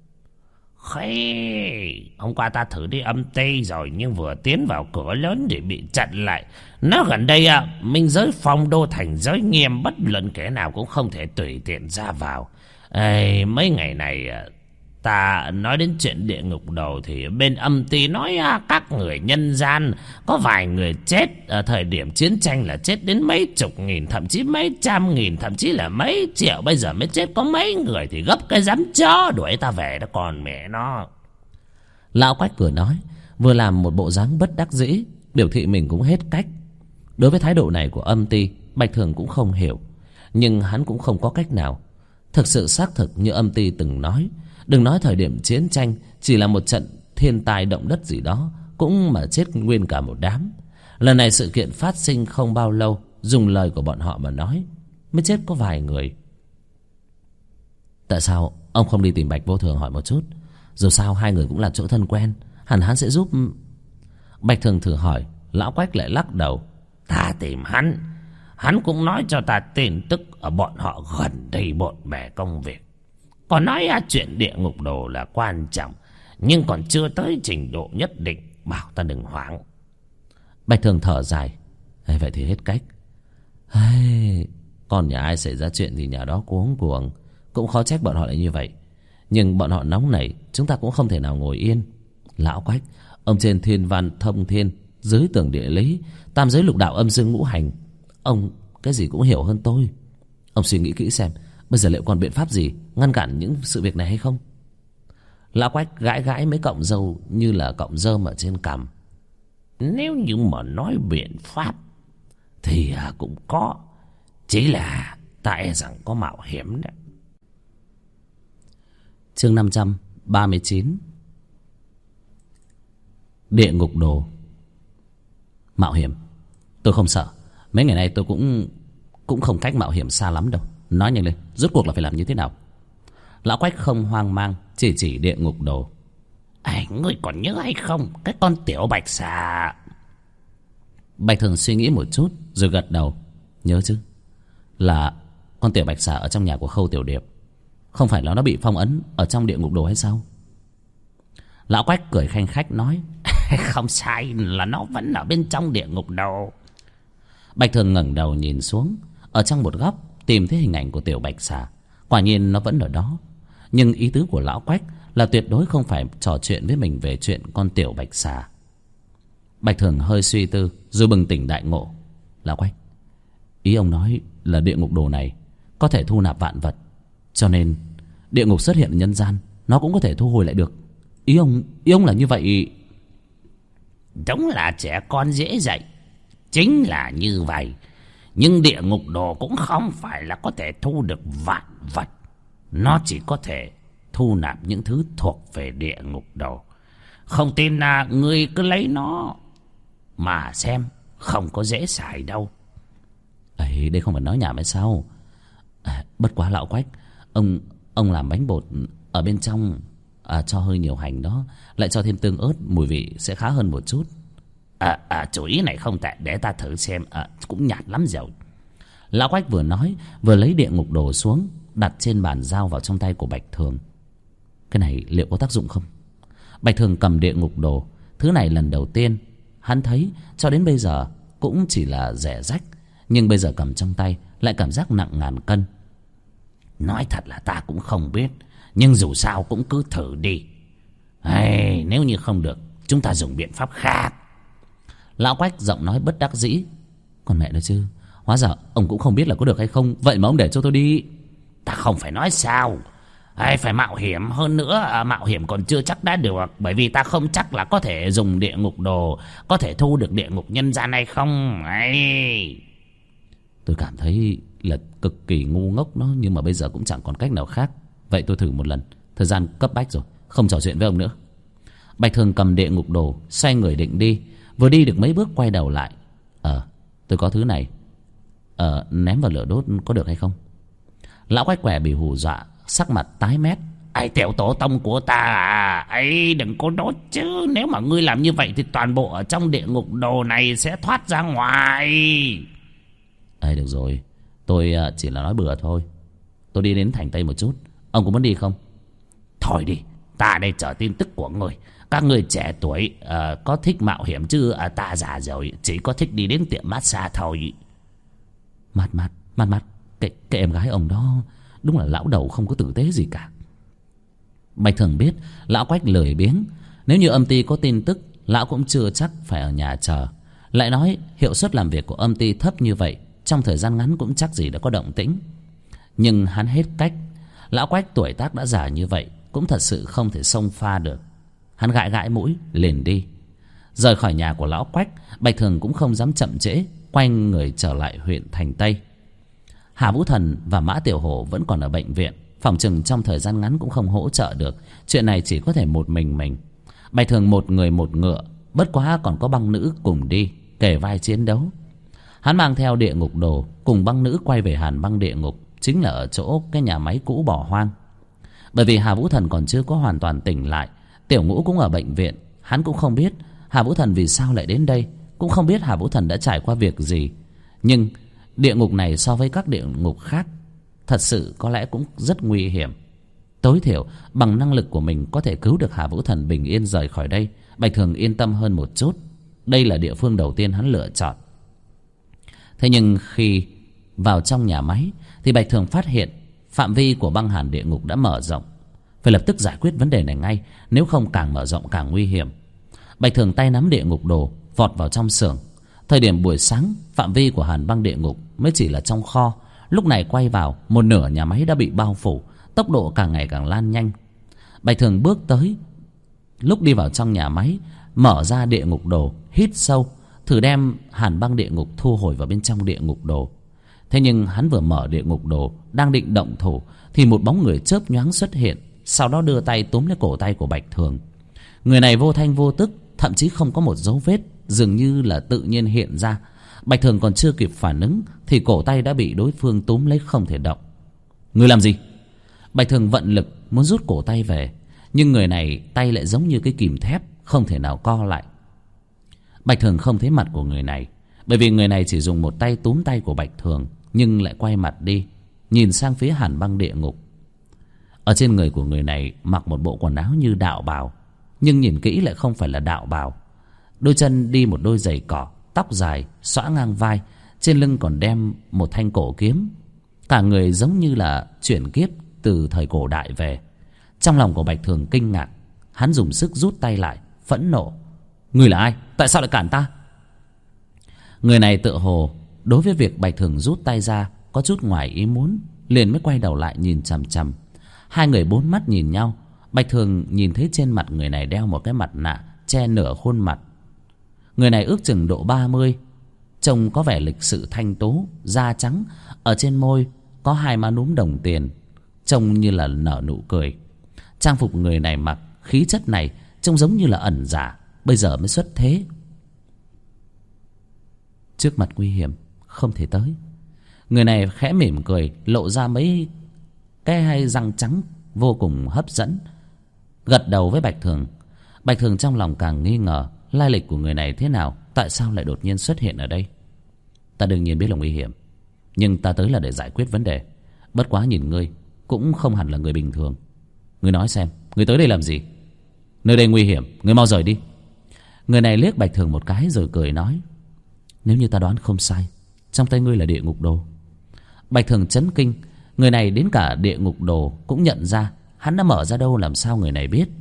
Hôm qua ta thử đi âm ty rồi, nhưng vừa tiến vào cửa lớn thì bị chặn lại. Nó gần đây minh giới phong đô thành giới nghiêm, bất luận kẻ nào cũng không thể tùy tiện ra vào. Mấy ngày này ta nói đến chuyện địa ngục đầu thì bên âm ty nói các người nhân gian có vài người chết ở thời điểm chiến tranh là chết đến mấy chục nghìn, thậm chí mấy trăm nghìn, thậm chí là mấy triệu. Bây giờ mới chết có mấy người thì gấp cái dám chó đuổi ta về đó còn mẹ nó. Lão Quách vừa nói vừa làm một bộ dáng bất đắc dĩ, biểu thị mình cũng hết cách. Đối với thái độ này của âm ty, Bạch Thường cũng không hiểu, nhưng hắn cũng không có cách nào. Thực sự xác thực như âm ty từng nói, đừng nói thời điểm chiến tranh, chỉ là một trận thiên tai động đất gì đó cũng mà chết nguyên cả một đám. Lần này sự kiện phát sinh không bao lâu, dùng lời của bọn họ mà nói, mới chết có vài người. Tại sao ông không đi tìm Bạch Vô Thường hỏi một chút? Dù sao hai người cũng là chỗ thân quen, hẳn hắn sẽ giúp. Bạch Thường thử hỏi, lão Quách lại lắc đầu. Ta tìm hắn, hắn cũng nói cho ta tin tức ở bọn họ gần đây bộn bề công việc. Còn nói chuyện địa ngục đồ là quan trọng, nhưng còn chưa tới trình độ nhất định, bảo ta đừng hoảng. Bạch Thường thở dài. Vậy thì hết cách. Còn nhà ai xảy ra chuyện thì nhà đó cuống cuồng, cũng khó trách bọn họ lại như vậy. Nhưng bọn họ nóng nảy, chúng ta cũng không thể nào ngồi yên. Lão Quách, ông trên thiên văn thông thiên, dưới tường địa lý, tam giới lục đạo âm dương ngũ hành, ông cái gì cũng hiểu hơn tôi. Ông suy nghĩ kỹ xem, bây giờ liệu còn biện pháp gì ngăn cản những sự việc này hay không? Lão Quách gãi gãi mấy cọng râu như là cọng rơm ở trên cằm. Nếu như mà nói biện pháp thì cũng có, chỉ là tại rằng có mạo hiểm đấy. Chương 539. Địa ngục đồ. Mạo hiểm? Tôi không sợ. Mấy ngày nay tôi cũng không cách mạo hiểm xa lắm đâu. Nói nhanh lên, rốt cuộc là phải làm như thế nào? Lão Quách không hoang mang, chỉ địa ngục đồ. Ngươi còn nhớ hay không, cái con tiểu bạch xà? Bạch Thường suy nghĩ một chút rồi gật đầu. Nhớ chứ, là con tiểu bạch xà ở trong nhà của Khâu Tiểu Điệp. Không phải nó bị phong ấn ở trong địa ngục đồ hay sao? Lão Quách cười khanh khách nói: Không sai, là nó vẫn ở bên trong địa ngục đồ. Bạch Thường ngẩng đầu nhìn xuống, ở trong một góc tìm thấy hình ảnh của tiểu bạch xà. Quả nhiên nó vẫn ở đó, nhưng ý tứ của lão Quách là tuyệt đối không phải trò chuyện với mình về chuyện con tiểu bạch xà. Bạch Thường hơi suy tư rồi bừng tỉnh đại ngộ. Lão Quách, ý ông nói là địa ngục đồ này có thể thu nạp vạn vật, cho nên địa ngục xuất hiện ở nhân gian nó cũng có thể thu hồi lại được. Ý ông là như vậy? Đúng là trẻ con dễ dạy, chính là như vậy. Nhưng địa ngục đồ cũng không phải là có thể thu được vạn vật. Nó chỉ có thể thu nạp những thứ thuộc về địa ngục đồ. Không tin là ngươi cứ lấy nó mà xem, không có dễ xài đâu. Ấy, đây không phải nói nhảm hay sao? Bất quá lão Quách, ông làm bánh bột ở bên trong cho hơi nhiều hành đó, lại cho thêm tương ớt, mùi vị sẽ khá hơn một chút. Chủ ý này không tệ, để ta thử xem. Cũng nhạt lắm rồi. Lão Quách vừa nói vừa lấy địa ngục đồ xuống, đặt trên bàn, giao vào trong tay của Bạch Thường. Cái này liệu có tác dụng không? Bạch Thường cầm địa ngục đồ. Thứ này lần đầu tiên hắn thấy, cho đến bây giờ cũng chỉ là rẻ rách, nhưng bây giờ cầm trong tay lại cảm giác nặng ngàn cân. Nói thật là ta cũng không biết, nhưng dù sao cũng cứ thử đi. Nếu như không được, chúng ta dùng biện pháp khác. Lão Quách giọng nói bất đắc dĩ. Còn mẹ nữa chứ, hóa ra ông cũng không biết là có được hay không. Vậy mà ông để cho tôi đi. Ta không phải nói sao, phải mạo hiểm. Hơn nữa mạo hiểm còn chưa chắc đã được, bởi vì ta không chắc là có thể dùng địa ngục đồ, có thể thu được địa ngục nhân gian hay không. Tôi cảm thấy là cực kỳ ngu ngốc nó, nhưng mà bây giờ cũng chẳng còn cách nào khác. Vậy tôi thử một lần, thời gian cấp bách rồi, không trò chuyện với ông nữa. Bạch Thường cầm địa ngục đồ, xoay người định đi. Vừa đi được mấy bước quay đầu lại. Tôi có thứ này, ném vào lửa đốt có được hay không? Lão Quách Què bị hù dọa, sắc mặt tái mét. Tiểu tổ tông của ta đừng có đốt chứ. Nếu mà ngươi làm như vậy thì toàn bộ ở trong địa ngục đồ này sẽ thoát ra ngoài. Được rồi, tôi chỉ là nói bừa thôi. Tôi đi đến thành Tây một chút, ông có muốn đi không? Thôi đi, ta đây chờ tin tức của ngươi. Các người trẻ tuổi có thích mạo hiểm chứ ta già rồi, chỉ có thích đi đến tiệm massage thôi. Mặt cái em gái ông đó đúng là lão đầu không có tử tế gì cả. Bạch Thường biết lão Quách lười biếng, nếu như âm ty có tin tức lão cũng chưa chắc phải ở nhà chờ. Lại nói hiệu suất làm việc của âm ty thấp như vậy, trong thời gian ngắn cũng chắc gì đã có động tĩnh. Nhưng hắn hết cách. Lão Quách tuổi tác đã già như vậy, cũng thật sự không thể xông pha được. Hắn gãi gãi mũi liền đi. Rời khỏi nhà của lão Quách, Bạch Thường cũng không dám chậm trễ, quay người trở lại huyện thành Tây. Hà Vũ Thần và Mã Tiểu Hổ vẫn còn ở bệnh viện, phỏng chừng trong thời gian ngắn cũng không hỗ trợ được. Chuyện này chỉ có thể một mình. Bạch Thường một người một ngựa, bất quá còn có băng nữ cùng đi, kề vai chiến đấu. Hắn mang theo địa ngục đồ, cùng băng nữ quay về Hàn Băng địa ngục, chính là ở chỗ cái nhà máy cũ bỏ hoang. Bởi vì Hà Vũ Thần còn chưa có hoàn toàn tỉnh lại, Tiểu Ngũ cũng ở bệnh viện. Hắn cũng không biết Hà Vũ Thần vì sao lại đến đây, cũng không biết Hà Vũ Thần đã trải qua việc gì. Nhưng địa ngục này so với các địa ngục khác thật sự có lẽ cũng rất nguy hiểm. Tối thiểu bằng năng lực của mình có thể cứu được Hà Vũ Thần bình yên rời khỏi đây, Bạch Thường yên tâm hơn một chút. Đây là địa phương đầu tiên hắn lựa chọn. Thế nhưng khi vào trong nhà máy thì Bạch Thường phát hiện phạm vi của băng hàn địa ngục đã mở rộng. Phải lập tức giải quyết vấn đề này ngay, nếu không càng mở rộng càng nguy hiểm. Bạch Thường tay nắm địa ngục đồ vọt vào trong xưởng. Thời điểm buổi sáng, phạm vi của Hàn Băng địa ngục mới chỉ là trong kho. Lúc này quay vào, một nửa nhà máy đã bị bao phủ, tốc độ càng ngày càng lan nhanh. Bạch Thường bước tới, lúc đi vào trong nhà máy, mở ra địa ngục đồ, hít sâu, thử đem Hàn Băng địa ngục thu hồi vào bên trong địa ngục đồ. Thế nhưng hắn vừa mở địa ngục đồ, đang định động thủ thì một bóng người chớp nhoáng xuất hiện, sau đó đưa tay túm lấy cổ tay của Bạch Thường. Người này vô thanh vô tức, thậm chí không có một dấu vết, dường như là tự nhiên hiện ra. Bạch Thường còn chưa kịp phản ứng thì cổ tay đã bị đối phương túm lấy không thể động. Người làm gì? Bạch Thường vận lực muốn rút cổ tay về, nhưng người này tay lại giống như cái kìm thép, không thể nào co lại. Bạch Thường không thấy mặt của người này, bởi vì người này chỉ dùng một tay túm tay của Bạch Thường, nhưng lại quay mặt đi, nhìn sang phía Hàn Băng địa ngục. Ở trên người của người này mặc một bộ quần áo như đạo bào, nhưng nhìn kỹ lại không phải là đạo bào. Đôi chân đi một đôi giày cỏ, tóc dài xõa ngang vai, trên lưng còn đem một thanh cổ kiếm. Cả người giống như là chuyển kiếp từ thời cổ đại về. Trong lòng của Bạch Thường kinh ngạc, hắn dùng sức rút tay lại, phẫn nộ: "Ngươi là ai? Tại sao lại cản ta?" Người này tựa hồ đối với việc Bạch Thường rút tay ra có chút ngoài ý muốn, liền mới quay đầu lại nhìn chằm chằm. Hai người bốn mắt nhìn nhau. Bạch Thường nhìn thấy trên mặt người này đeo một cái mặt nạ che nửa khuôn mặt. Người này ước chừng độ 30, trông có vẻ lịch sự thanh tú, da trắng, ở trên môi có hai má núm đồng tiền, trông như là nở nụ cười. Trang phục người này mặc, khí chất này trông giống như là ẩn giả, bây giờ mới xuất thế. Trước mặt nguy hiểm không thể tới. Người này khẽ mỉm cười, lộ ra mấy cái hai răng trắng vô cùng hấp dẫn, gật đầu với Bạch Thường. Bạch Thường trong lòng càng nghi ngờ lai lịch của người này thế nào, tại sao lại đột nhiên xuất hiện ở đây. Ta đương nhiên biết là nguy hiểm, nhưng ta tới là để giải quyết vấn đề. Bất quá nhìn ngươi cũng không hẳn là người bình thường. Ngươi nói xem, ngươi tới đây làm gì? Nơi đây nguy hiểm, ngươi mau rời đi. Người này liếc Bạch Thường một cái rồi cười nói: Nếu như ta đoán không sai, trong tay ngươi là địa ngục đồ. Bạch Thường chấn kinh. Người này đến cả địa ngục đồ cũng nhận ra. Hắn đã mở ra đâu, làm sao người này biết?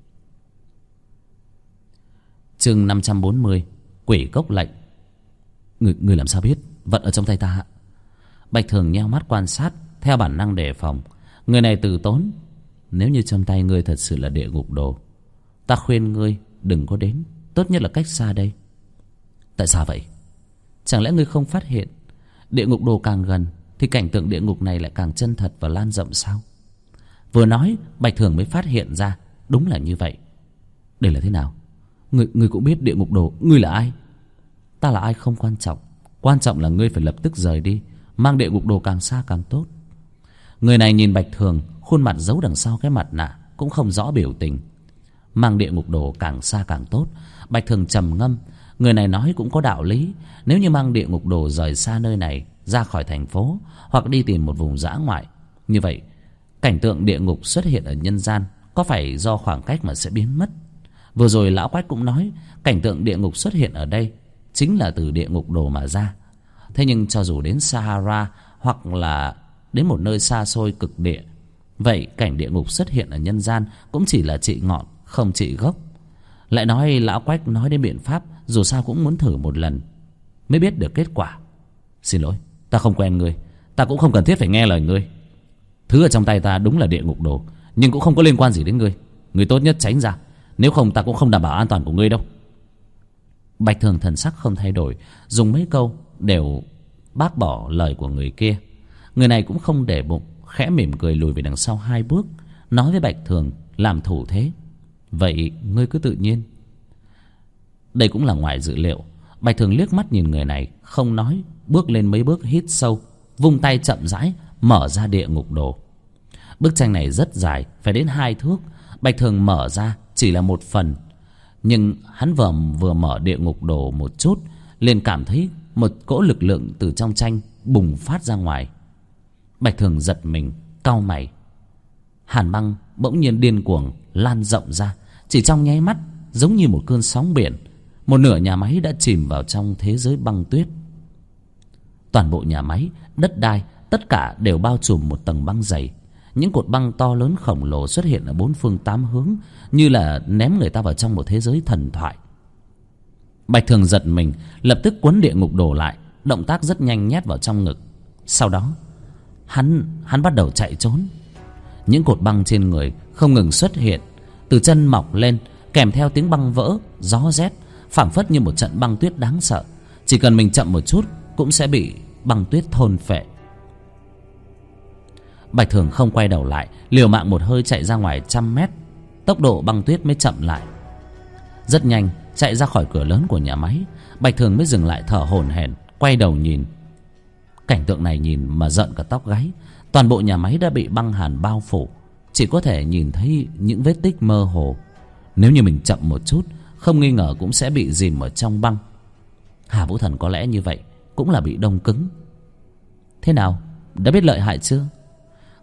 Chương 540, Quỷ Cốc Lệnh. Người làm sao biết vật ở trong tay ta? Bạch Thường nheo mắt quan sát, theo bản năng đề phòng. Người này từ tốn: Nếu như trong tay ngươi thật sự là địa ngục đồ, ta khuyên ngươi đừng có đến, tốt nhất là cách xa đây. Tại sao vậy? Chẳng lẽ ngươi không phát hiện địa ngục đồ càng gần thì cảnh tượng địa ngục này lại càng chân thật và lan rộng sao? Vừa nói, Bạch Thường mới phát hiện ra đúng là như vậy. Đây là thế nào? Ngươi cũng biết địa ngục đồ. Ngươi là ai? Ta là ai không quan trọng, quan trọng là ngươi phải lập tức rời đi, mang địa ngục đồ càng xa càng tốt. Người này nhìn Bạch Thường, khuôn mặt giấu đằng sau cái mặt nạ cũng không rõ biểu tình. Mang địa ngục đồ càng xa càng tốt. Bạch Thường trầm ngâm. Người này nói cũng có đạo lý. Nếu như mang địa ngục đồ rời xa nơi này, ra khỏi thành phố, hoặc đi tìm một vùng dã ngoại, như vậy cảnh tượng địa ngục xuất hiện ở nhân gian có phải do khoảng cách mà sẽ biến mất. Vừa rồi lão Quách cũng nói cảnh tượng địa ngục xuất hiện ở đây chính là từ địa ngục đồ mà ra. Thế nhưng cho dù đến Sahara hoặc là đến một nơi xa xôi cực địa, vậy cảnh địa ngục xuất hiện ở nhân gian cũng chỉ là trị ngọn không trị gốc. Lại nói lão Quách nói đến biện pháp, dù sao cũng muốn thử một lần mới biết được kết quả. Xin lỗi, ta không quen ngươi, ta cũng không cần thiết phải nghe lời ngươi. Thứ ở trong tay ta đúng là địa ngục đồ, nhưng cũng không có liên quan gì đến ngươi. Ngươi tốt nhất tránh ra, nếu không ta cũng không đảm bảo an toàn của ngươi đâu. Bạch Thường thần sắc không thay đổi, dùng mấy câu đều bác bỏ lời của người kia. Người này cũng không để bụng, khẽ mỉm cười lùi về đằng sau 2 bước, nói với Bạch Thường làm thủ thế: Vậy ngươi cứ tự nhiên. Đây cũng là ngoài dự liệu. Bạch Thường liếc mắt nhìn người này, không nói, bước lên mấy bước, hít sâu, vung tay chậm rãi mở ra địa ngục đồ. Bức tranh này rất dài, phải đến 2 thước. Bạch Thường mở ra chỉ là một phần, nhưng hắn vừa mở địa ngục đồ một chút, liền cảm thấy một cỗ lực lượng từ trong tranh bùng phát ra ngoài. Bạch Thường giật mình, cau mày. Hàn băng bỗng nhiên điên cuồng lan rộng ra, chỉ trong nháy mắt, giống như một cơn sóng biển, một nửa nhà máy đã chìm vào trong thế giới băng tuyết. Toàn bộ nhà máy, đất đai, tất cả đều bao trùm một tầng băng dày. Những cột băng to lớn khổng lồ xuất hiện ở 4 phương 8 hướng, như là ném người ta vào trong một thế giới thần thoại. Bạch Thường giật mình, lập tức quấn địa ngục đồ lại, động tác rất nhanh nhét vào trong ngực. Sau đó hắn bắt đầu chạy trốn. Những cột băng trên người không ngừng xuất hiện, từ chân mọc lên, kèm theo tiếng băng vỡ, gió rét, phảng phất như một trận băng tuyết đáng sợ. Chỉ cần mình chậm một chút cũng sẽ bị băng tuyết thôn phệ. Bạch Thường không quay đầu lại, liều mạng một hơi chạy ra ngoài 100 mét, tốc độ băng tuyết mới chậm lại. Rất nhanh chạy ra khỏi cửa lớn của nhà máy, Bạch Thường mới dừng lại thở hổn hển, quay đầu nhìn. Cảnh tượng này nhìn mà giận cả tóc gáy. Toàn bộ nhà máy đã bị băng hàn bao phủ, chỉ có thể nhìn thấy những vết tích mơ hồ. Nếu như mình chậm một chút, không nghi ngờ cũng sẽ bị dìm ở trong băng. Hà Vũ Thần có lẽ như vậy cũng là bị đông cứng. Thế nào, đã biết lợi hại chưa?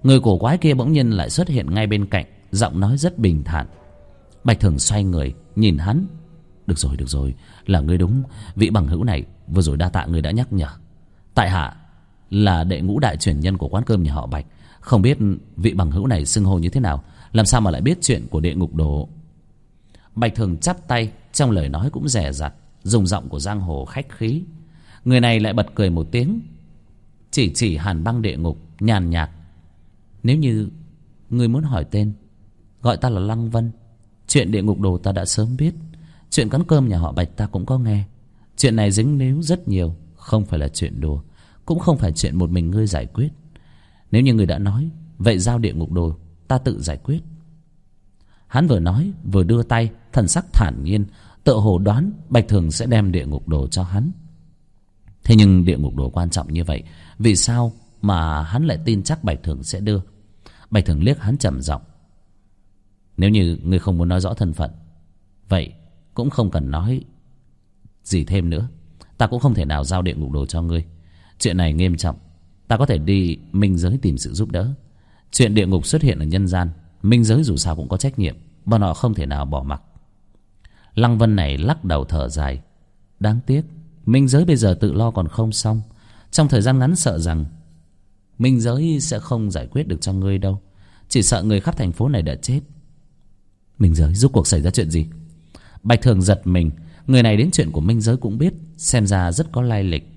Người cổ quái kia bỗng nhiên lại xuất hiện ngay bên cạnh, giọng nói rất bình thản. Bạch Thường xoay người nhìn hắn. Được rồi, là ngươi đúng. Vị bằng hữu này vừa rồi đa tạ ngươi đã nhắc nhở. Tại hạ là đệ ngũ đại truyền nhân của quán cơm nhà họ Bạch. Không biết vị bằng hữu này xưng hô như thế nào, làm sao mà lại biết chuyện của địa ngục đồ. Bạch Thường chắp tay, trong lời nói cũng dè dặt, dùng giọng của giang hồ khách khí. Người này lại bật cười một tiếng, chỉ hàn băng địa ngục, nhàn nhạt. Nếu như ngươi muốn hỏi tên, gọi ta là Lăng Vân. Chuyện địa ngục đồ ta đã sớm biết. Chuyện quán cơm nhà họ Bạch ta cũng có nghe. Chuyện này dính líu rất nhiều, không phải là chuyện đùa, cũng không phải chuyện một mình ngươi giải quyết. Nếu như ngươi đã nói, vậy giao địa ngục đồ ta tự giải quyết. Hắn vừa nói vừa đưa tay, thần sắc thản nhiên, tựa hồ đoán Bạch Thường sẽ đem địa ngục đồ cho hắn. Thế nhưng địa ngục đồ quan trọng như vậy, vì sao mà hắn lại tin chắc Bạch Thường sẽ đưa? Bạch Thường liếc hắn trầm giọng. Nếu như ngươi không muốn nói rõ thân phận, vậy cũng không cần nói gì thêm nữa. Ta cũng không thể nào giao địa ngục đồ cho ngươi. Chuyện này nghiêm trọng, ta có thể đi minh giới tìm sự giúp đỡ. Chuyện địa ngục xuất hiện ở nhân gian, minh giới dù sao cũng có trách nhiệm, bọn họ không thể nào bỏ mặc. Lăng Vân này lắc đầu thở dài. Đáng tiếc, minh giới bây giờ tự lo còn không xong. Trong thời gian ngắn sợ rằng minh giới sẽ không giải quyết được cho ngươi đâu. Chỉ sợ người khắp thành phố này đã chết. Minh giới rốt cuộc xảy ra chuyện gì? Bạch Thường giật mình. Người này đến chuyện của minh giới cũng biết, xem ra rất có lai lịch.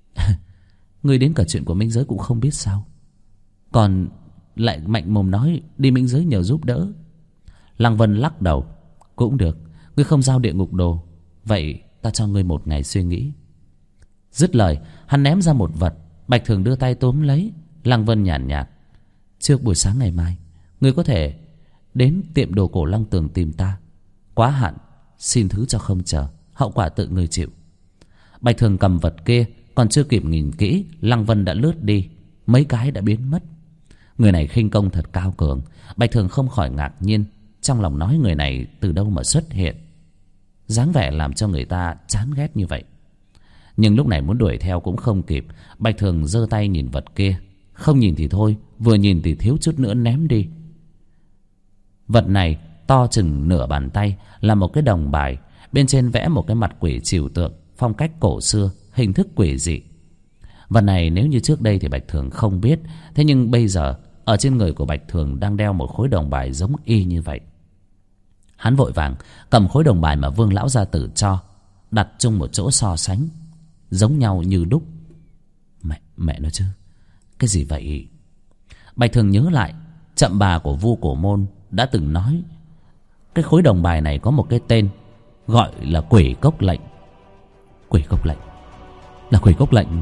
Ngươi đến cả chuyện của minh giới cũng không biết sao? Còn lại mạnh mồm nói đi minh giới nhờ giúp đỡ. Lăng Vân lắc đầu. Cũng được, ngươi không giao địa ngục đồ, vậy ta cho ngươi 1 ngày suy nghĩ. Dứt lời, hắn ném ra một vật. Bạch Thường đưa tay túm lấy. Lăng Vân nhàn nhạt. Trước buổi sáng ngày mai, ngươi có thể đến tiệm đồ cổ Long Tường tìm ta. Quá hạn, xin thứ cho không chờ, hậu quả tự ngươi chịu. Bạch Thường cầm vật kia, còn chưa kịp nhìn kỹ, Lăng Vân đã lướt đi, mấy cái đã biến mất. Người này khinh công thật cao cường. Bạch Thường không khỏi ngạc nhiên, trong lòng nói người này từ đâu mà xuất hiện, dáng vẻ làm cho người ta chán ghét như vậy. Nhưng lúc này muốn đuổi theo cũng không kịp. Bạch Thường giơ tay nhìn vật kia, không nhìn thì thôi, vừa nhìn thì thiếu chút nữa ném đi. Vật này to chừng nửa bàn tay, là một cái đồng bài. Bên trên vẽ một cái mặt quỷ trừu tượng, phong cách cổ xưa, hình thức quỷ dị. Vật này nếu như trước đây thì Bạch Thường không biết. Thế nhưng bây giờ ở trên người của Bạch Thường đang đeo một khối đồng bài giống y như vậy. Hắn vội vàng cầm khối đồng bài mà Vương lão gia tử cho, đặt chung một chỗ so sánh, giống nhau như đúc. Mẹ nói chứ, cái gì vậy? Bạch Thường nhớ lại Chậm bà của Vu Cổ Môn đã từng nói cái khối đồng bài này có một cái tên, gọi là Quỷ Cốc Lệnh. Quỷ Cốc Lệnh là Quỷ Cốc Lệnh.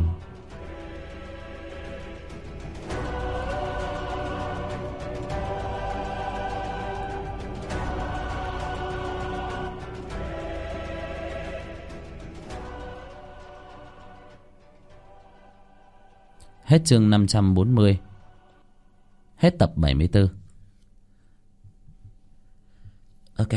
Hết chương 540. Hết tập 74. Ok.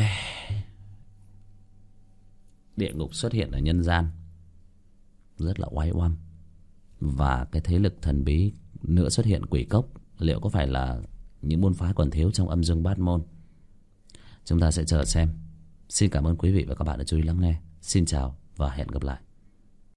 Địa ngục xuất hiện ở nhân gian, rất là oái oăm. Và cái thế lực thần bí nữa xuất hiện, Quỷ Cốc. Liệu có phải là những môn phái còn thiếu trong âm dương bát môn? Chúng ta sẽ chờ xem. Xin cảm ơn quý vị và các bạn đã chú ý lắng nghe. Xin chào và hẹn gặp lại.